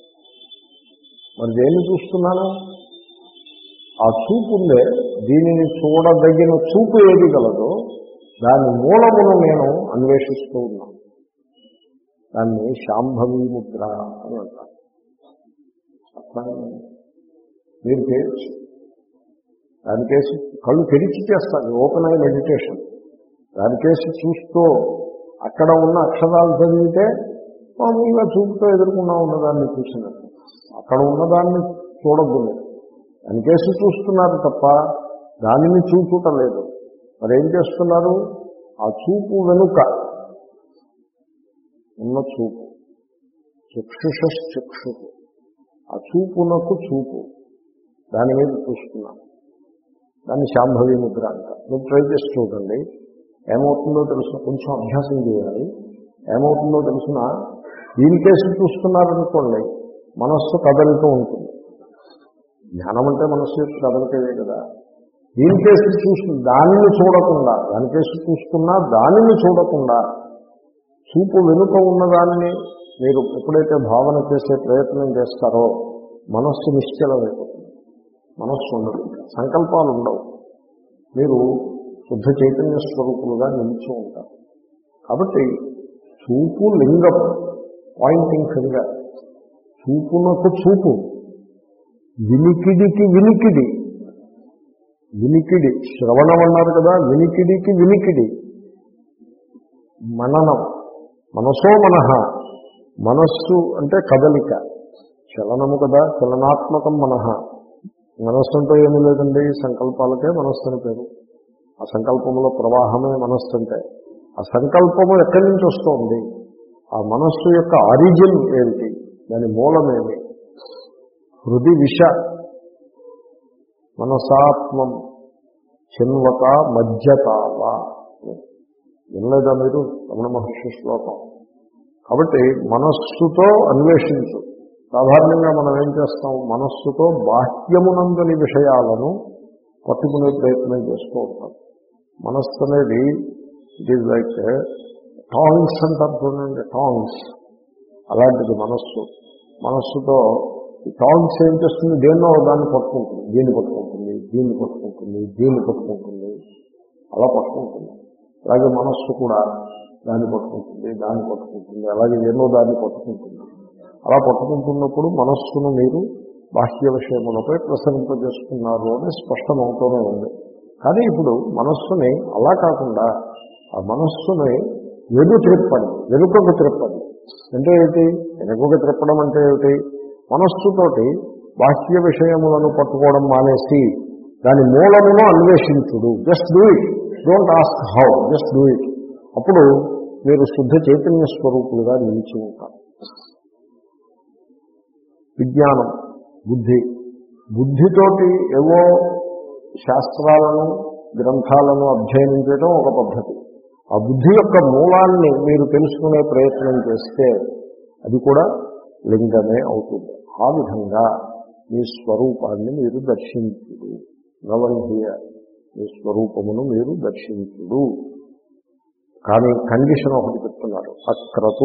మరి దేన్ని చూస్తున్నాను? ఆ చూపు ఉందే, దీనిని చూడదగిన చూపు ఏది కలదో దాని మూలమును నేను అన్వేషిస్తూ ఉన్నాను. దాన్ని శాంభవీ ముద్ర అని అంటారు. అర్థమైంది? మీరు చేయొచ్చు. దానికేసి కళ్ళు తెరిచి చేస్తారు, ఓపెన్ ఐ మెడిటేషన్. దానికేసి చూస్తూ అక్కడ ఉన్న అక్షరాలు చదివితే మామూలుగా చూపుతో ఎదుర్కొన్నా ఉన్నదాన్ని చూసినట్టు. అక్కడ ఉన్నదాన్ని చూడద్దు మీరు. దానికేసి చూస్తున్నారు తప్ప దానిని చూచుట లేదు. మరేం చేస్తున్నారు? ఆ చూపు వెనుక ఉన్న చూపు, చక్షుషక్షు, ఆ చూపునకు చూపు, దాని మీద చూస్తున్నాను. దాన్ని శాంభవీ ముద్ర అంటారు. మీరు ట్రై చేసి చూడండి, ఏమవుతుందో తెలుసు. కొంచెం అభ్యాసం చేయాలి. ఏమవుతుందో తెలుసిన, దీనికేసి చూస్తున్నారనుకోండి, మనస్సు కదలితో ఉంటుంది. జ్ఞానం అంటే మనస్సు యొక్క కదలికయే కదా. దీనికేసి చూస్తు దానిని చూడకుండా, దానికేసి చూస్తున్నా దానిని చూడకుండా చూపు వెనుక ఉన్నదాన్ని మీరు ఎప్పుడైతే భావన చేసే ప్రయత్నం చేస్తారో మనస్సు నిశ్చలమైపోతుంది. మనస్సు ఉండదు, సంకల్పాలు ఉండవు. మీరు శుద్ధ చైతన్య స్వరూపులుగా నిలిచి ఉంటారు. కాబట్టి చూపు లింగం, పాయింటింగ్ ఫింగర్, చూపునకు చూపు, వినికిడికి వినికిడి, వినికిడి శ్రవణం అన్నారు కదా, వినికిడికి వినికిడి, మననం, మనసో మనః, మనస్సు అంటే కదలిక, చలనము కదా, చలనాత్మకం మనః. మనస్సు అంటే ఏమీ లేదండి, సంకల్పాలకే మనస్సు అని పేరు. ఆ సంకల్పముల ప్రవాహమే మనస్సు అంటే. ఆ సంకల్పము ఎక్కడి నుంచి వస్తుంది? ఆ మనస్సు యొక్క ఆరిజిన్ ఏమిటి? దాని మూలమేమి? హృది విష మనసాత్మం చిన్వత మధ్యతావ. వినలేదా మీరు రమణ మహర్షి శ్లోకం? కాబట్టి మనస్సుతో అన్వేషించు. సాధారణంగా మనం ఏం చేస్తాం? మనస్సుతో బాహ్యమునందని విషయాలను పట్టుకునే ప్రయత్నం చేస్తూ ఉంటాం. మనస్సు అనేది ఇట్ ఈజ్ లైక్ టాంగ్స్ అంటారు చూడండి, టాంగ్స్. అలాంటిది మనస్సు. మనస్సుతో ఈ టాంగ్స్ ఏం చేస్తుంది? దేన్నో దాన్ని పట్టుకుంటుంది, దీన్ని పట్టుకుంటుంది, దీన్ని పట్టుకుంటుంది, దీన్ని పట్టుకుంటుంది, అలా పట్టుకుంటుంది. అలాగే మనస్సు కూడా దాన్ని పట్టుకుంటుంది, దాన్ని పట్టుకుంటుంది, అలాగే ఎన్నో దాన్ని పట్టుకుంటుంది. అలా పట్టుకుంటున్నప్పుడు మనస్సును మీరు బాహ్య విషయములపై ప్రసరింపజేస్తున్నారు అని స్పష్టమవుతూనే ఉంది. కానీ ఇప్పుడు మనస్సుని అలా కాకుండా ఆ మనస్సుని వెను త్రిప్పండి, వెనుకకు త్రిప్పండి. అంటే ఏమిటి? వెనుకకు త్రిప్పడం అంటే ఏమిటి? మనస్సుతోటి బాహ్య విషయములను పట్టుకోవడం మానేసి దాని మూలమును అన్వేషించుడు. Just do it, don't ask how, just do it. అప్పుడు మీరు శుద్ధ చైతన్య స్వరూపులుగా నిలిచి ఉంటారు. విజ్ఞానం, బుద్ధి, బుద్ధితోటి ఏవో శాస్త్రాలను గ్రంథాలను అధ్యయనం చేయడం ఒక పద్ధతి. ఆ బుద్ధి యొక్క మూలాన్ని మీరు తెలుసుకునే ప్రయత్నం చేస్తే అది కూడా లింగమే అవుతుంది. ఆ విధంగా మీ స్వరూపాన్ని మీరు దర్శించుడు. నవంహియ, మీ స్వరూపమును మీరు దర్శించుడు. కానీ కండిషన్ ఒకటి చెప్తున్నారు, అక్రతు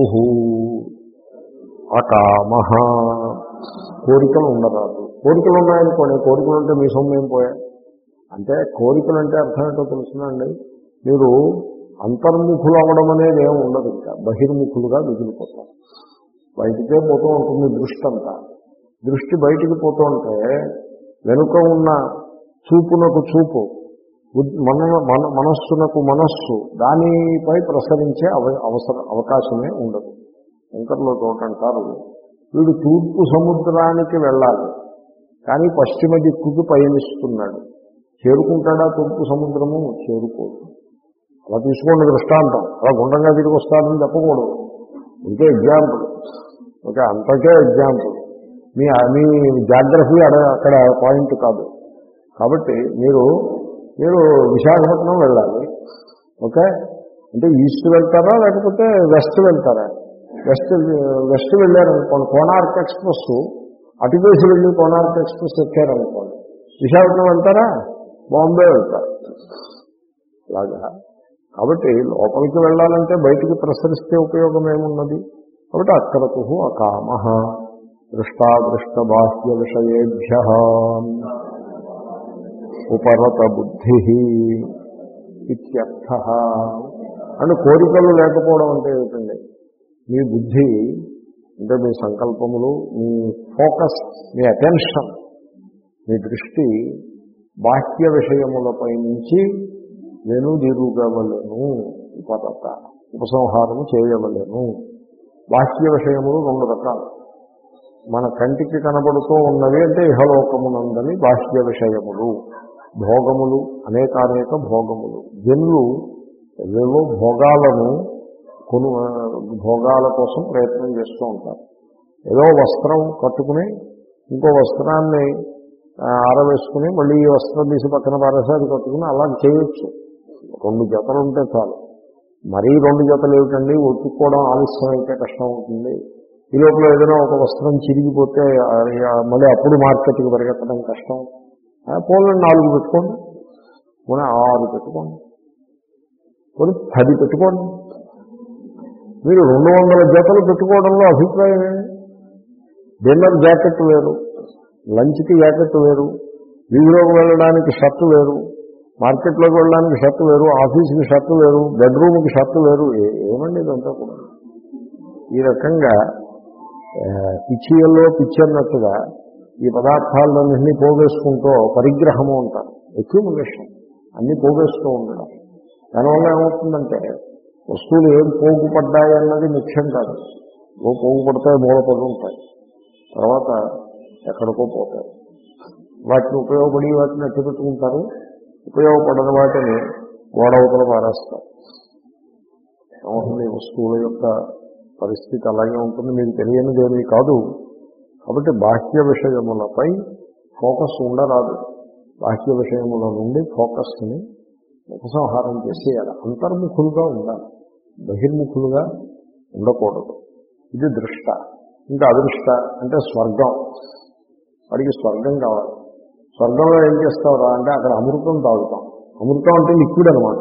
అకామః. కోరికలు ఉండరాదు. కోరికలు ఉన్నాయనుకోండి, కోరికలు ఉంటే మీ సొమ్మేం పోయా అంటే. కోరికలు అంటే అర్థం ఏంటో తెలుసునండి, మీరు అంతర్ముఖులు అవ్వడం అనేది ఏమి ఉండదు, ఇంకా బహిర్ముఖులుగా మిగిలిపోతారు. బయటికే పోతూ ఉంటుంది దృష్టి అంతా. దృష్టి బయటికి పోతూ ఉంటే వెనుక ఉన్న చూపునకు చూపు, మన మన మనస్సునకు మనస్సు దానిపై ప్రసరించే అవ అవసరం అవకాశమే ఉండదు. శంకర్లో చోటంటారు, వీడు తూర్పు సముద్రానికి వెళ్ళాలి కానీ పశ్చిమ దిక్కుకు పయనిస్తున్నాడు. చేరుకుంటాడా తూర్పు సముద్రము? చేరుకోదు. అలా తీసుకోండి దృష్టాంతం. అలా గుండ్రంగా తిరిగి వస్తాడని చెప్పకూడదు. ఇంకే ఎగ్జాంపుల్, ఓకే, అంతకే ఎగ్జాంపుల్. మీ మీ జాగ్రఫీ అడ అక్కడ పాయింట్ కాదు. కాబట్టి మీరు మీరు విశాఖపట్నం వెళ్ళాలి, ఓకే, అంటే ఈస్ట్ వెళ్తారా లేకపోతే వెస్ట్ వెళ్తారా? వెస్ట్ వెస్ట్ వెళ్ళారనుకోండి, కోనార్క్ ఎక్స్ప్రెస్ అటుకేసి వెళ్ళి కోనార్క్ ఎక్స్ప్రెస్ ఎక్కారనుకోండి, విశాఖపట్నం వెళ్తారా? బాంబే వెళ్తారు. అలాగా. కాబట్టి లోపలికి వెళ్ళాలంటే బయటికి ప్రసరిస్తే ఉపయోగం ఏమున్నది? కాబట్టి అక్రతు అకామః దృష్టాదృష్ట బాహ్య విషయేభ్యః ఉపరత బుద్ధి ఇత్యర్థ. అంటే కోరికలు లేకపోవడం అంటే ఏమిటండి? మీ బుద్ధి అంటే మీ సంకల్పములు, మీ ఫోకస్, మీ అటెన్షన్, మీ దృష్టి బాహ్య విషయములపై నుంచి నేను దిరుగవలను, ఉపతత ఉపసంహారము చేయవలను. బాహ్య విషయములు రెండు రకాలు. మన కంటికి కనబడుతూ ఉన్నవి అంటే ఇహలోకమునందని బాహ్య విషయములు, భోగములు, అనేకానేక భోగములు. జనులు ఏవేవో భోగాలను కొను భోగాల కోసం ప్రయత్నం చేస్తూ ఉంటారు. ఏదో వస్త్రం కట్టుకుని ఇంకో వస్త్రాన్ని ఆరవేసుకుని మళ్ళీ ఈ వస్త్రం తీసి పక్కన పారేసి అది కట్టుకుని అలా చేయొచ్చు. రెండు జతలు ఉంటే చాలు. మరీ రెండు జతలు ఏమిటండి, ఉతుక్కోవడం ఆలస్యం అయితే కష్టం అవుతుంది. ఈ లోపల ఏదైనా ఒక వస్త్రం చిరిగిపోతే మళ్ళీ అప్పుడు మార్కెట్కి పరిగెత్తడం కష్టం. పోలండి నాలుగు పెట్టుకోండి, పోనీ ఆరు పెట్టుకోండి, పోనీ పది పెట్టుకోండి. మీరు రెండు వందల జతలు పెట్టుకోవడంలో అభిప్రాయం ఏంటి? డిన్నర్ జాకెట్ వేరు, లంచ్కి జాకెట్ వేరు, వీధిలోకి వెళ్ళడానికి షర్టు వేరు, మార్కెట్లోకి వెళ్ళడానికి షర్టు వేరు, ఆఫీస్కి షర్టు వేరు, బెడ్రూమ్కి షర్టు వేరు. ఏమండి ఇదంతా కూడా? ఈ రకంగా పిచ్చియల్లో పిచ్చి అన్నట్టుగా ఈ పదార్థాలన్నింటినీ పోగేసుకుంటూ పరిగ్రహము అంటారు, ఎక్యుములేషన్, అన్నీ పోగేస్తూ ఉండడం. దానివల్ల ఏమవుతుందంటే వస్తువులు ఏం పోగుపడ్డాయి అన్నది ముఖ్యం కాదు. ఓ పోగుపడతాయి, మూలపడి ఉంటాయి, తర్వాత ఎక్కడికో పోతాయి. వాటిని ఉపయోగపడి వాటిని ఎట్టి పెట్టుకుంటారు, ఉపయోగపడని వాటిని గోడవతల పారేస్తారు. ఏమవుతుంది? వస్తువుల యొక్క పరిస్థితి అలాగే ఉంటుంది. మీకు తెలియనిదేమీ కాదు. కాబట్టి బాహ్య విషయములపై ఫోకస్ ఉండరాదు. బాహ్య విషయముల నుండి ఫోకస్ని ఉపసంహారం చేసేయాలి. అంతర్ముఖులుగా ఉండాలి, బహిర్ముఖులుగా ఉండకూడదు. ఇది దృష్ట. ఇంకా అదృష్ట అంటే స్వర్గం. వాడికి స్వర్గం కావాలి. స్వర్గంలో ఏం చేస్తావురా అంటే అక్కడ అమృతం తాగుతాం. అమృతం అంటే లిక్విడ్ అనమాట.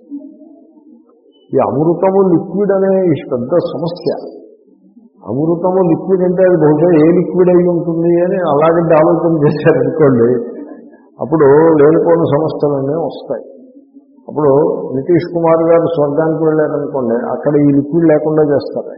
ఈ అమృతము లిక్విడ్ అనే పెద్ద సమస్య. అమృతము లిక్విడ్ అంటే అది బహుశా ఏ లిక్విడ్ అయి ఉంటుంది అని అలాగంటే ఆలోచన చేశారనుకోండి, అప్పుడు లేనిపోయిన సమస్యలన్నీ వస్తాయి. అప్పుడు నితీష్ కుమార్ గారు స్వర్గానికి వెళ్ళారనుకోండి, అక్కడ ఈ లిక్విడ్ లేకుండా చేస్తారు.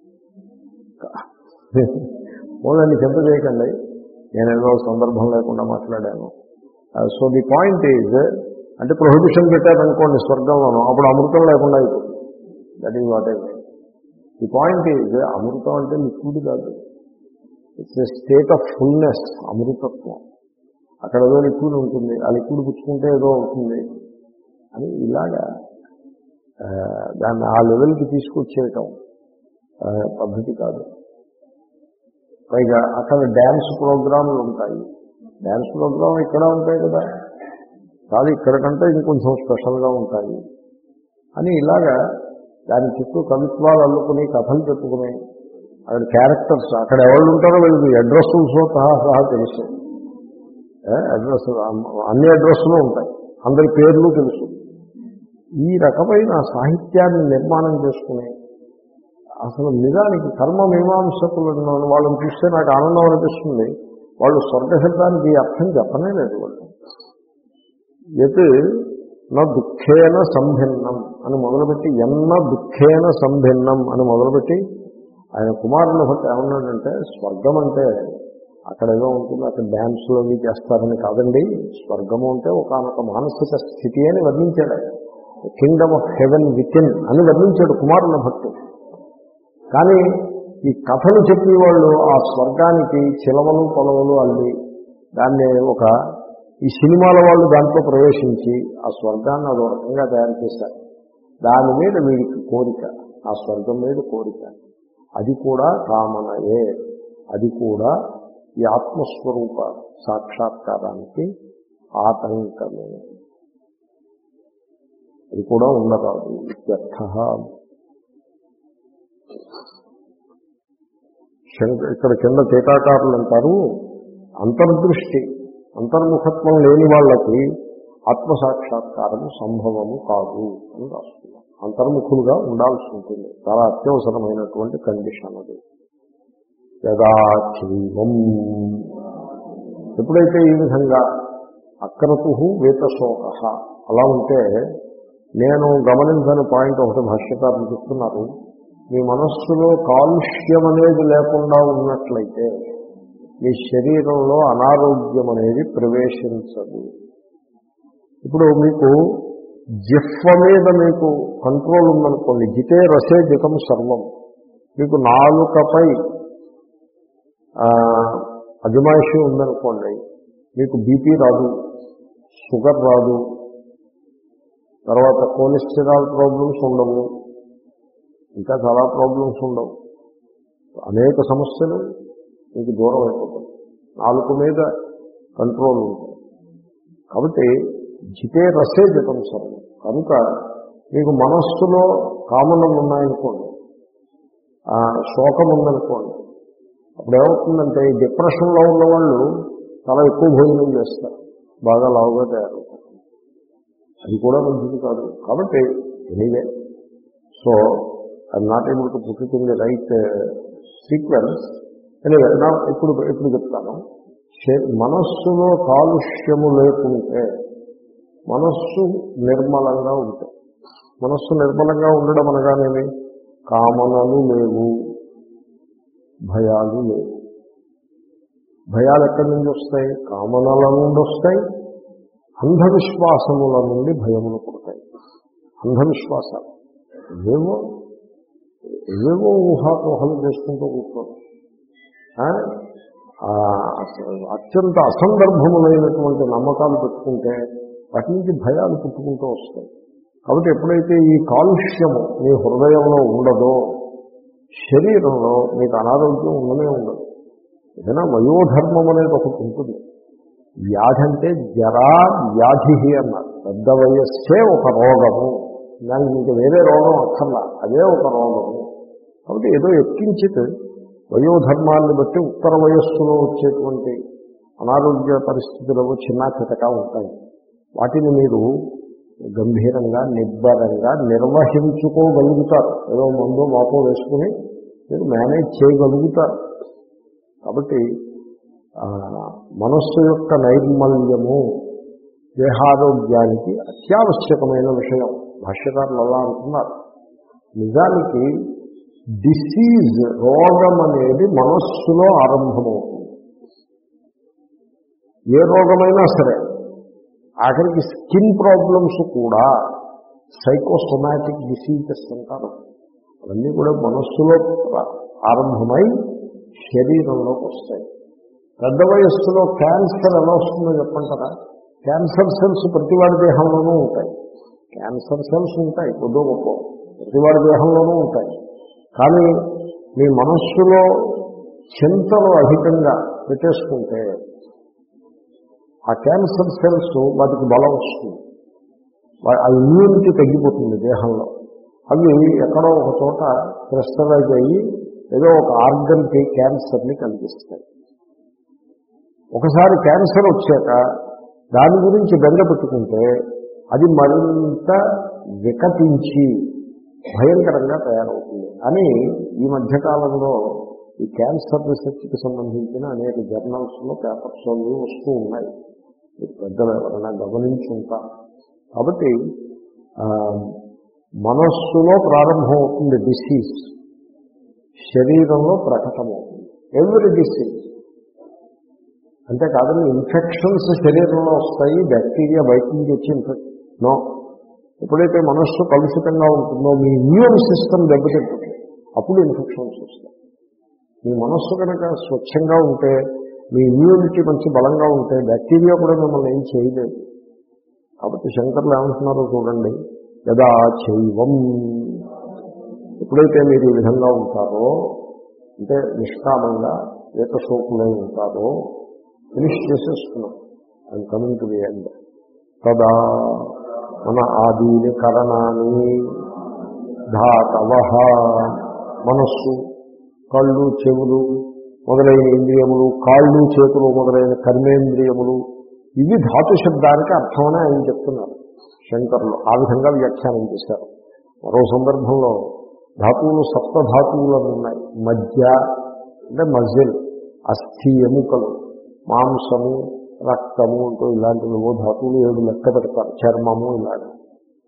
మూలని చింత చేయకండి, నేను ఏదో సందర్భం లేకుండా మాట్లాడాను. సో ది పాయింట్ ఈజ్, అంటే ప్రొహిబిషన్ పెట్టారనుకోండి స్వర్గంలోనూ, అప్పుడు అమృతం లేకుండా అయిపోతుంది. That is what I mean. The point is, అమృతం అంటే లిక్విడ్ కాదు, it's a state of fullness. అమృతత్వం అక్కడ ఏదో లిక్విడ్ ఉంటుంది, ఆ లిక్విడ్ పుచ్చుకుంటే ఏదో అవుతుంది అని ఇలాగా దాన్ని ఆ లెవెల్కి తీసుకొచ్చేయటం పద్ధతి కాదు. పైగా అక్కడ డ్యాన్స్ ప్రోగ్రాంలు ఉంటాయి. డ్యాన్స్ ప్రోగ్రాం ఇక్కడ ఉంటాయి కదా, కాదు ఇక్కడ కంటే ఇంకొంచెం స్పెషల్గా ఉంటాయి అని ఇలాగా దాని చుట్టూ కవిత్వాలు అల్లుకుని కథలు చెప్పుకుని అక్కడ క్యారెక్టర్స్ అక్కడ ఎవరు ఉంటారో వీళ్ళకి అడ్రస్సులతో సహా సహా తెలుసు. అడ్రస్ అన్ని అడ్రస్సులు ఉంటాయి, అందరి పేర్లు తెలుసు. ఈ రకమైన సాహిత్యాన్ని నిర్మాణం చేసుకుని అసలు నిజానికి కర్మ మీమాంసకులను వాళ్ళని చూస్తే నాకు ఆనందం అనిపిస్తుంది. వాళ్ళు స్వర్గశబ్దానికి అర్థం చెప్పనే లేదు. వాళ్ళు ఎత్ నా దుఃఖేన సంభిన్నం అని మొదలుపెట్టి ఎన్న దుఃఖేన సంభిన్నం అని మొదలుపెట్టి ఆయన కుమారుల భక్తి ఏమన్నాడంటే, స్వర్గం అంటే అక్కడ ఏదో ఉంటుంది, అక్కడ డ్యాన్స్లో అవి చేస్తారని కాదండి. స్వర్గము అంటే ఒకనొక మానసిక స్థితి అని వర్ణించాడు. కింగ్డమ్ ఆఫ్ హెవెన్ వితిన్ అని వర్ణించాడు కుమారుల భక్తి. కానీ ఈ కథలు చెప్పేవాళ్ళు ఆ స్వర్గానికి చిలవలు పొలవలు అల్లి దాన్ని ఒక ఈ సినిమాల వాళ్ళు దాంట్లో ప్రవేశించి ఆ స్వర్గాన్ని అదో రకంగా తయారు చేశారు. దాని మీద వీడికి కోరిక, ఆ స్వర్గం మీద కోరిక. అది కూడా కామనయే, అది కూడా ఈ ఆత్మస్వరూప సాక్షాత్కారానికి ఆటంకమే. అది కూడా ఉండరాదు. ఇత్యర్థః. ఇక్కడ కింద టీకాకారులు అంటారు, అంతర్దృష్టి అంతర్ముఖత్వం లేని వాళ్ళకి ఆత్మసాక్షాత్కారము సంభవము కాదు అని రాస్తున్నారు. అంతర్ముఖులుగా ఉండాల్సి ఉంటుంది, చాలా అత్యవసరమైనటువంటి కండిషన్ అది. యదాచైవం, ఎప్పుడైతే ఈ విధంగా అక్రతు వేతశోక అలా ఉంటే నేను గమనించని పాయింట్ ఒకటి భాష్యకారులు చెప్తున్నారు. మీ మనస్సులో కాలుష్యం అనేది లేకుండా ఉన్నట్లయితే మీ శరీరంలో అనారోగ్యం అనేది ప్రవేశించదు. ఇప్పుడు మీకు జిహ్వ మీద మీకు కంట్రోల్ ఉందనుకోండి, జితే రసే జితం సర్వం, మీకు నాలుకపై అజమాయిషి ఉందనుకోండి, మీకు బీపీ రాదు, షుగర్ రాదు, తర్వాత కొలెస్టరాల్ ప్రాబ్లమ్స్ ఉండవు, ఇంకా చాలా ప్రాబ్లమ్స్ ఉండవు, అనేక సమస్యలు మీకు దూరం అయిపోతాయి. నాలుగు మీద కంట్రోల్ ఉంటుంది. కాబట్టి జితే రసే జితం సర్వం. కనుక మీకు మనస్సులో కామనలు ఉన్నాయనుకోండి, శోకం ఉందనుకోండి, అప్పుడు ఏమవుతుందంటే ఈ డిప్రెషన్లో ఉన్న వాళ్ళు చాలా ఎక్కువ భోజనం చేస్తారు, బాగా లావుగా తయారవుతారు. అది కూడా మంచిది కాదు. కాబట్టి anyway, so I'm not able to put it in the right sequence. Anyway, నా ఇప్పుడు ఇప్పుడు చెప్తాను. మనస్సులో కాలుష్యము లేకుంటే మనస్సు నిర్మలంగా ఉంటాయి. మనస్సు నిర్మలంగా ఉండడం అనగానేమి, కామనలు లేవు, భయాలు లేవు. భయాలు ఎక్కడి నుంచి వస్తాయి? కామనల నుండి వస్తాయి, అంధవిశ్వాసముల నుండి భయములు పుడతాయి. అంధవిశ్వాసాలు ఏవో ఏవేవో ఊహాపోహలు చేసుకుంటూ కూర్చోండి. అత్యంత అసందర్భములైనటువంటి నమ్మకాలు పెట్టుకుంటే వాటి నుంచి భయాలు పుట్టుకుంటూ వస్తాయి. కాబట్టి ఎప్పుడైతే ఈ కాలుష్యము మీ హృదయంలో ఉండదో శరీరంలో మీకు అనారోగ్యం ఉండనే ఉండదు. ఏదైనా వయోధర్మం అనేది ఒకటి ఉంటుంది. వ్యాధి అంటే జరా వ్యాధి అన్నారు. పెద్ద వయస్సే ఒక రోగము, దానికి ఇంకా వేరే రోగం అక్కర్లా, అదే ఒక రోగము. కాబట్టి ఏదో ఎక్కించితే వయోధర్మాన్ని బట్టి ఉత్తర వయస్సులో వచ్చేటువంటి అనారోగ్య పరిస్థితులు చిన్న చితకా ఉంటాయి. వాటిని మీరు గంభీరంగా నిబ్బరంగా నిర్వహించుకోగలుగుతారు. ఏదో మందు మాపో వేసుకుని మీరు మేనేజ్ చేయగలుగుతారు. కాబట్టి మనస్సు యొక్క నైర్మల్యము దేహారోగ్యానికి అత్యావశ్యకమైన విషయం. భాష్యకారులు అలా అంటున్నారు. నిజానికి డిసీజ్, రోగం అనేది మనస్సులో ఆరంభమవుతుంది. ఏ రోగమైనా సరే, ఆఖరికి స్కిన్ ప్రాబ్లమ్స్ కూడా సైకోసొమాటిక్ డిసీజెస్ అంటారు. అవన్నీ కూడా మనస్సులో ఆరంభమై శరీరంలోకి వస్తాయి. పెద్ద వయస్సులో క్యాన్సర్ ఎలా వస్తుందో చెప్పంటారా? క్యాన్సర్ సెల్స్ ప్రతివాడి దేహంలోనూ ఉంటాయి. క్యాన్సర్ సెల్స్ ఉంటాయి, కొద్దో గొప్ప ప్రతివాడి దేహంలోనూ ఉంటాయి. కానీ మీ మనస్సులో చింతలు అధికంగా పెట్టేసుకుంటే ఆ క్యాన్సర్ సెల్స్ వాటికి బలం వస్తుంది, ఆ ఇమ్యూనిటీ తగ్గిపోతుంది దేహంలో. అవి ఎక్కడో ఒక చోట క్రిస్టలైజ్ అయ్యి ఏదో ఒక ఆర్గన్కి క్యాన్సర్ని కలిగిస్తాయి. ఒకసారి క్యాన్సర్ వచ్చాక దాని గురించి బెంగ పెట్టుకుంటే అది మరింత వికటించి భయంకరంగా తయారవుతుంది అని ఈ మధ్యకాలంలో ఈ క్యాన్సర్ రీసెర్చ్కి సంబంధించిన అనేక జర్నల్స్లో పేపర్స్లో వస్తూ ఉన్నాయి. పెద్దలు ఎవరైనా గమనించి ఉంటారు. కాబట్టి మనస్సులో ప్రారంభమవుతుంది డిసీజ్, శరీరంలో ప్రకటమవుతుంది. ఎవ్రీ డిసీజ్ అంతేకాదని ఇన్ఫెక్షన్స్ శరీరంలో వస్తాయి, బ్యాక్టీరియా బయట నుంచి వచ్చి ఇన్ఫెక్షన్ నో. ఎప్పుడైతే మనస్సు కలుషితంగా ఉంటుందో మీ ఇమ్యూన్ సిస్టమ్ దెబ్బతింటుంది, అప్పుడు ఇన్ఫెక్షన్స్ వస్తాయి. మీ మనస్సు కనుక స్వచ్ఛంగా ఉంటే, మీ ఇమ్యూనిటీ మంచి బలంగా ఉంటే బ్యాక్టీరియా కూడా మిమ్మల్ని ఏం చేయలేదు. కాబట్టి శంకర్లు ఏమంటున్నారో చూడండి. యదా చైవం, ఎప్పుడైతే మీరు ఈ విధంగా ఉంటారో, అంటే నిష్కామంగా ఏకశోకులై ఉంటారో, ఫినిష్ చేసేస్తున్నాం, I'm coming to the end. తదా మన ఆదీని కరణాన్ని ధాతవ, మనస్సు, కళ్ళు, చెవులు మొదలైన ఇంద్రియములు, కాళ్ళు, చేతులు మొదలైన కర్మేంద్రియములు, ఇవి ధాతు శబ్దానికి అర్థమని ఆయన చెప్తున్నారు. శంకరులు ఆ విధంగా వ్యాఖ్యానం చేశారు. మరో సందర్భంలో ధాతువులు సప్తధాతువులను ఉన్నాయి. మధ్య అంటే మజిల్, అస్థి, ఎముకలు, మాంసము, రక్తము అంటూ ఇలాంటివి ధాతువులు ఏడు లెక్క పెడతారు. చర్మము ఇలాంటి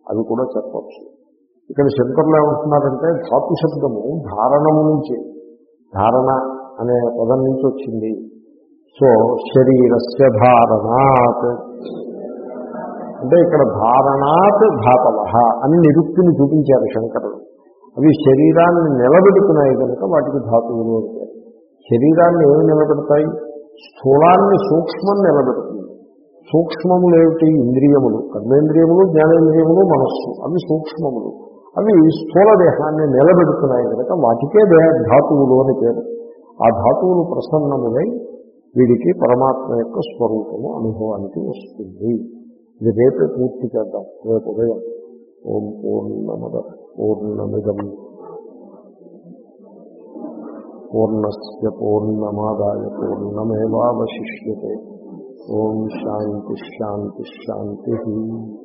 అవి కూడా చెప్పచ్చు. ఇక్కడ శంకరులు ఏమంటున్నారంటే ధాతు శబ్దము ధారణము నుంచి, ధారణ అనే పదం నుంచి వచ్చింది. సో శరీరస్య ధారణాత్ అంటే ఇక్కడ ధారణాత్ ధాతవ అని నిరుక్తిని చూపించారు శంకరులు. అవి శరీరాన్ని నిలబెడుతున్నాయి కనుక వాటికి ధాతువులు అంటే. శరీరాన్ని ఏమి నిలబెడతాయి? స్థూలాన్ని సూక్ష్మం నిలబెడుతుంది. సూక్ష్మములు ఏమిటి? ఇంద్రియములు, కర్మేంద్రియములు, జ్ఞానేంద్రియములు, మనస్సు. అవి సూక్ష్మములు. అవి స్థూల దేహాన్ని నిలబెడుతున్నాయి కనుక వాటికే దేహ ధాతువులు అని పేరు. ఆ ధాతువులు ప్రసన్నములై వీడికి పరమాత్మ యొక్క స్వరూపము అనుభవానికి వస్తుంది. ఇది రేపే పూర్తి చేద్దాం. రేపు ఉదయం. ఓం పూర్ణమద పూర్ణమిదం పూర్ణస్య పూర్ణమాదాయ పూర్ణమేవావశిష్యతే. ఓం శాంతి శాంతి శాంతి.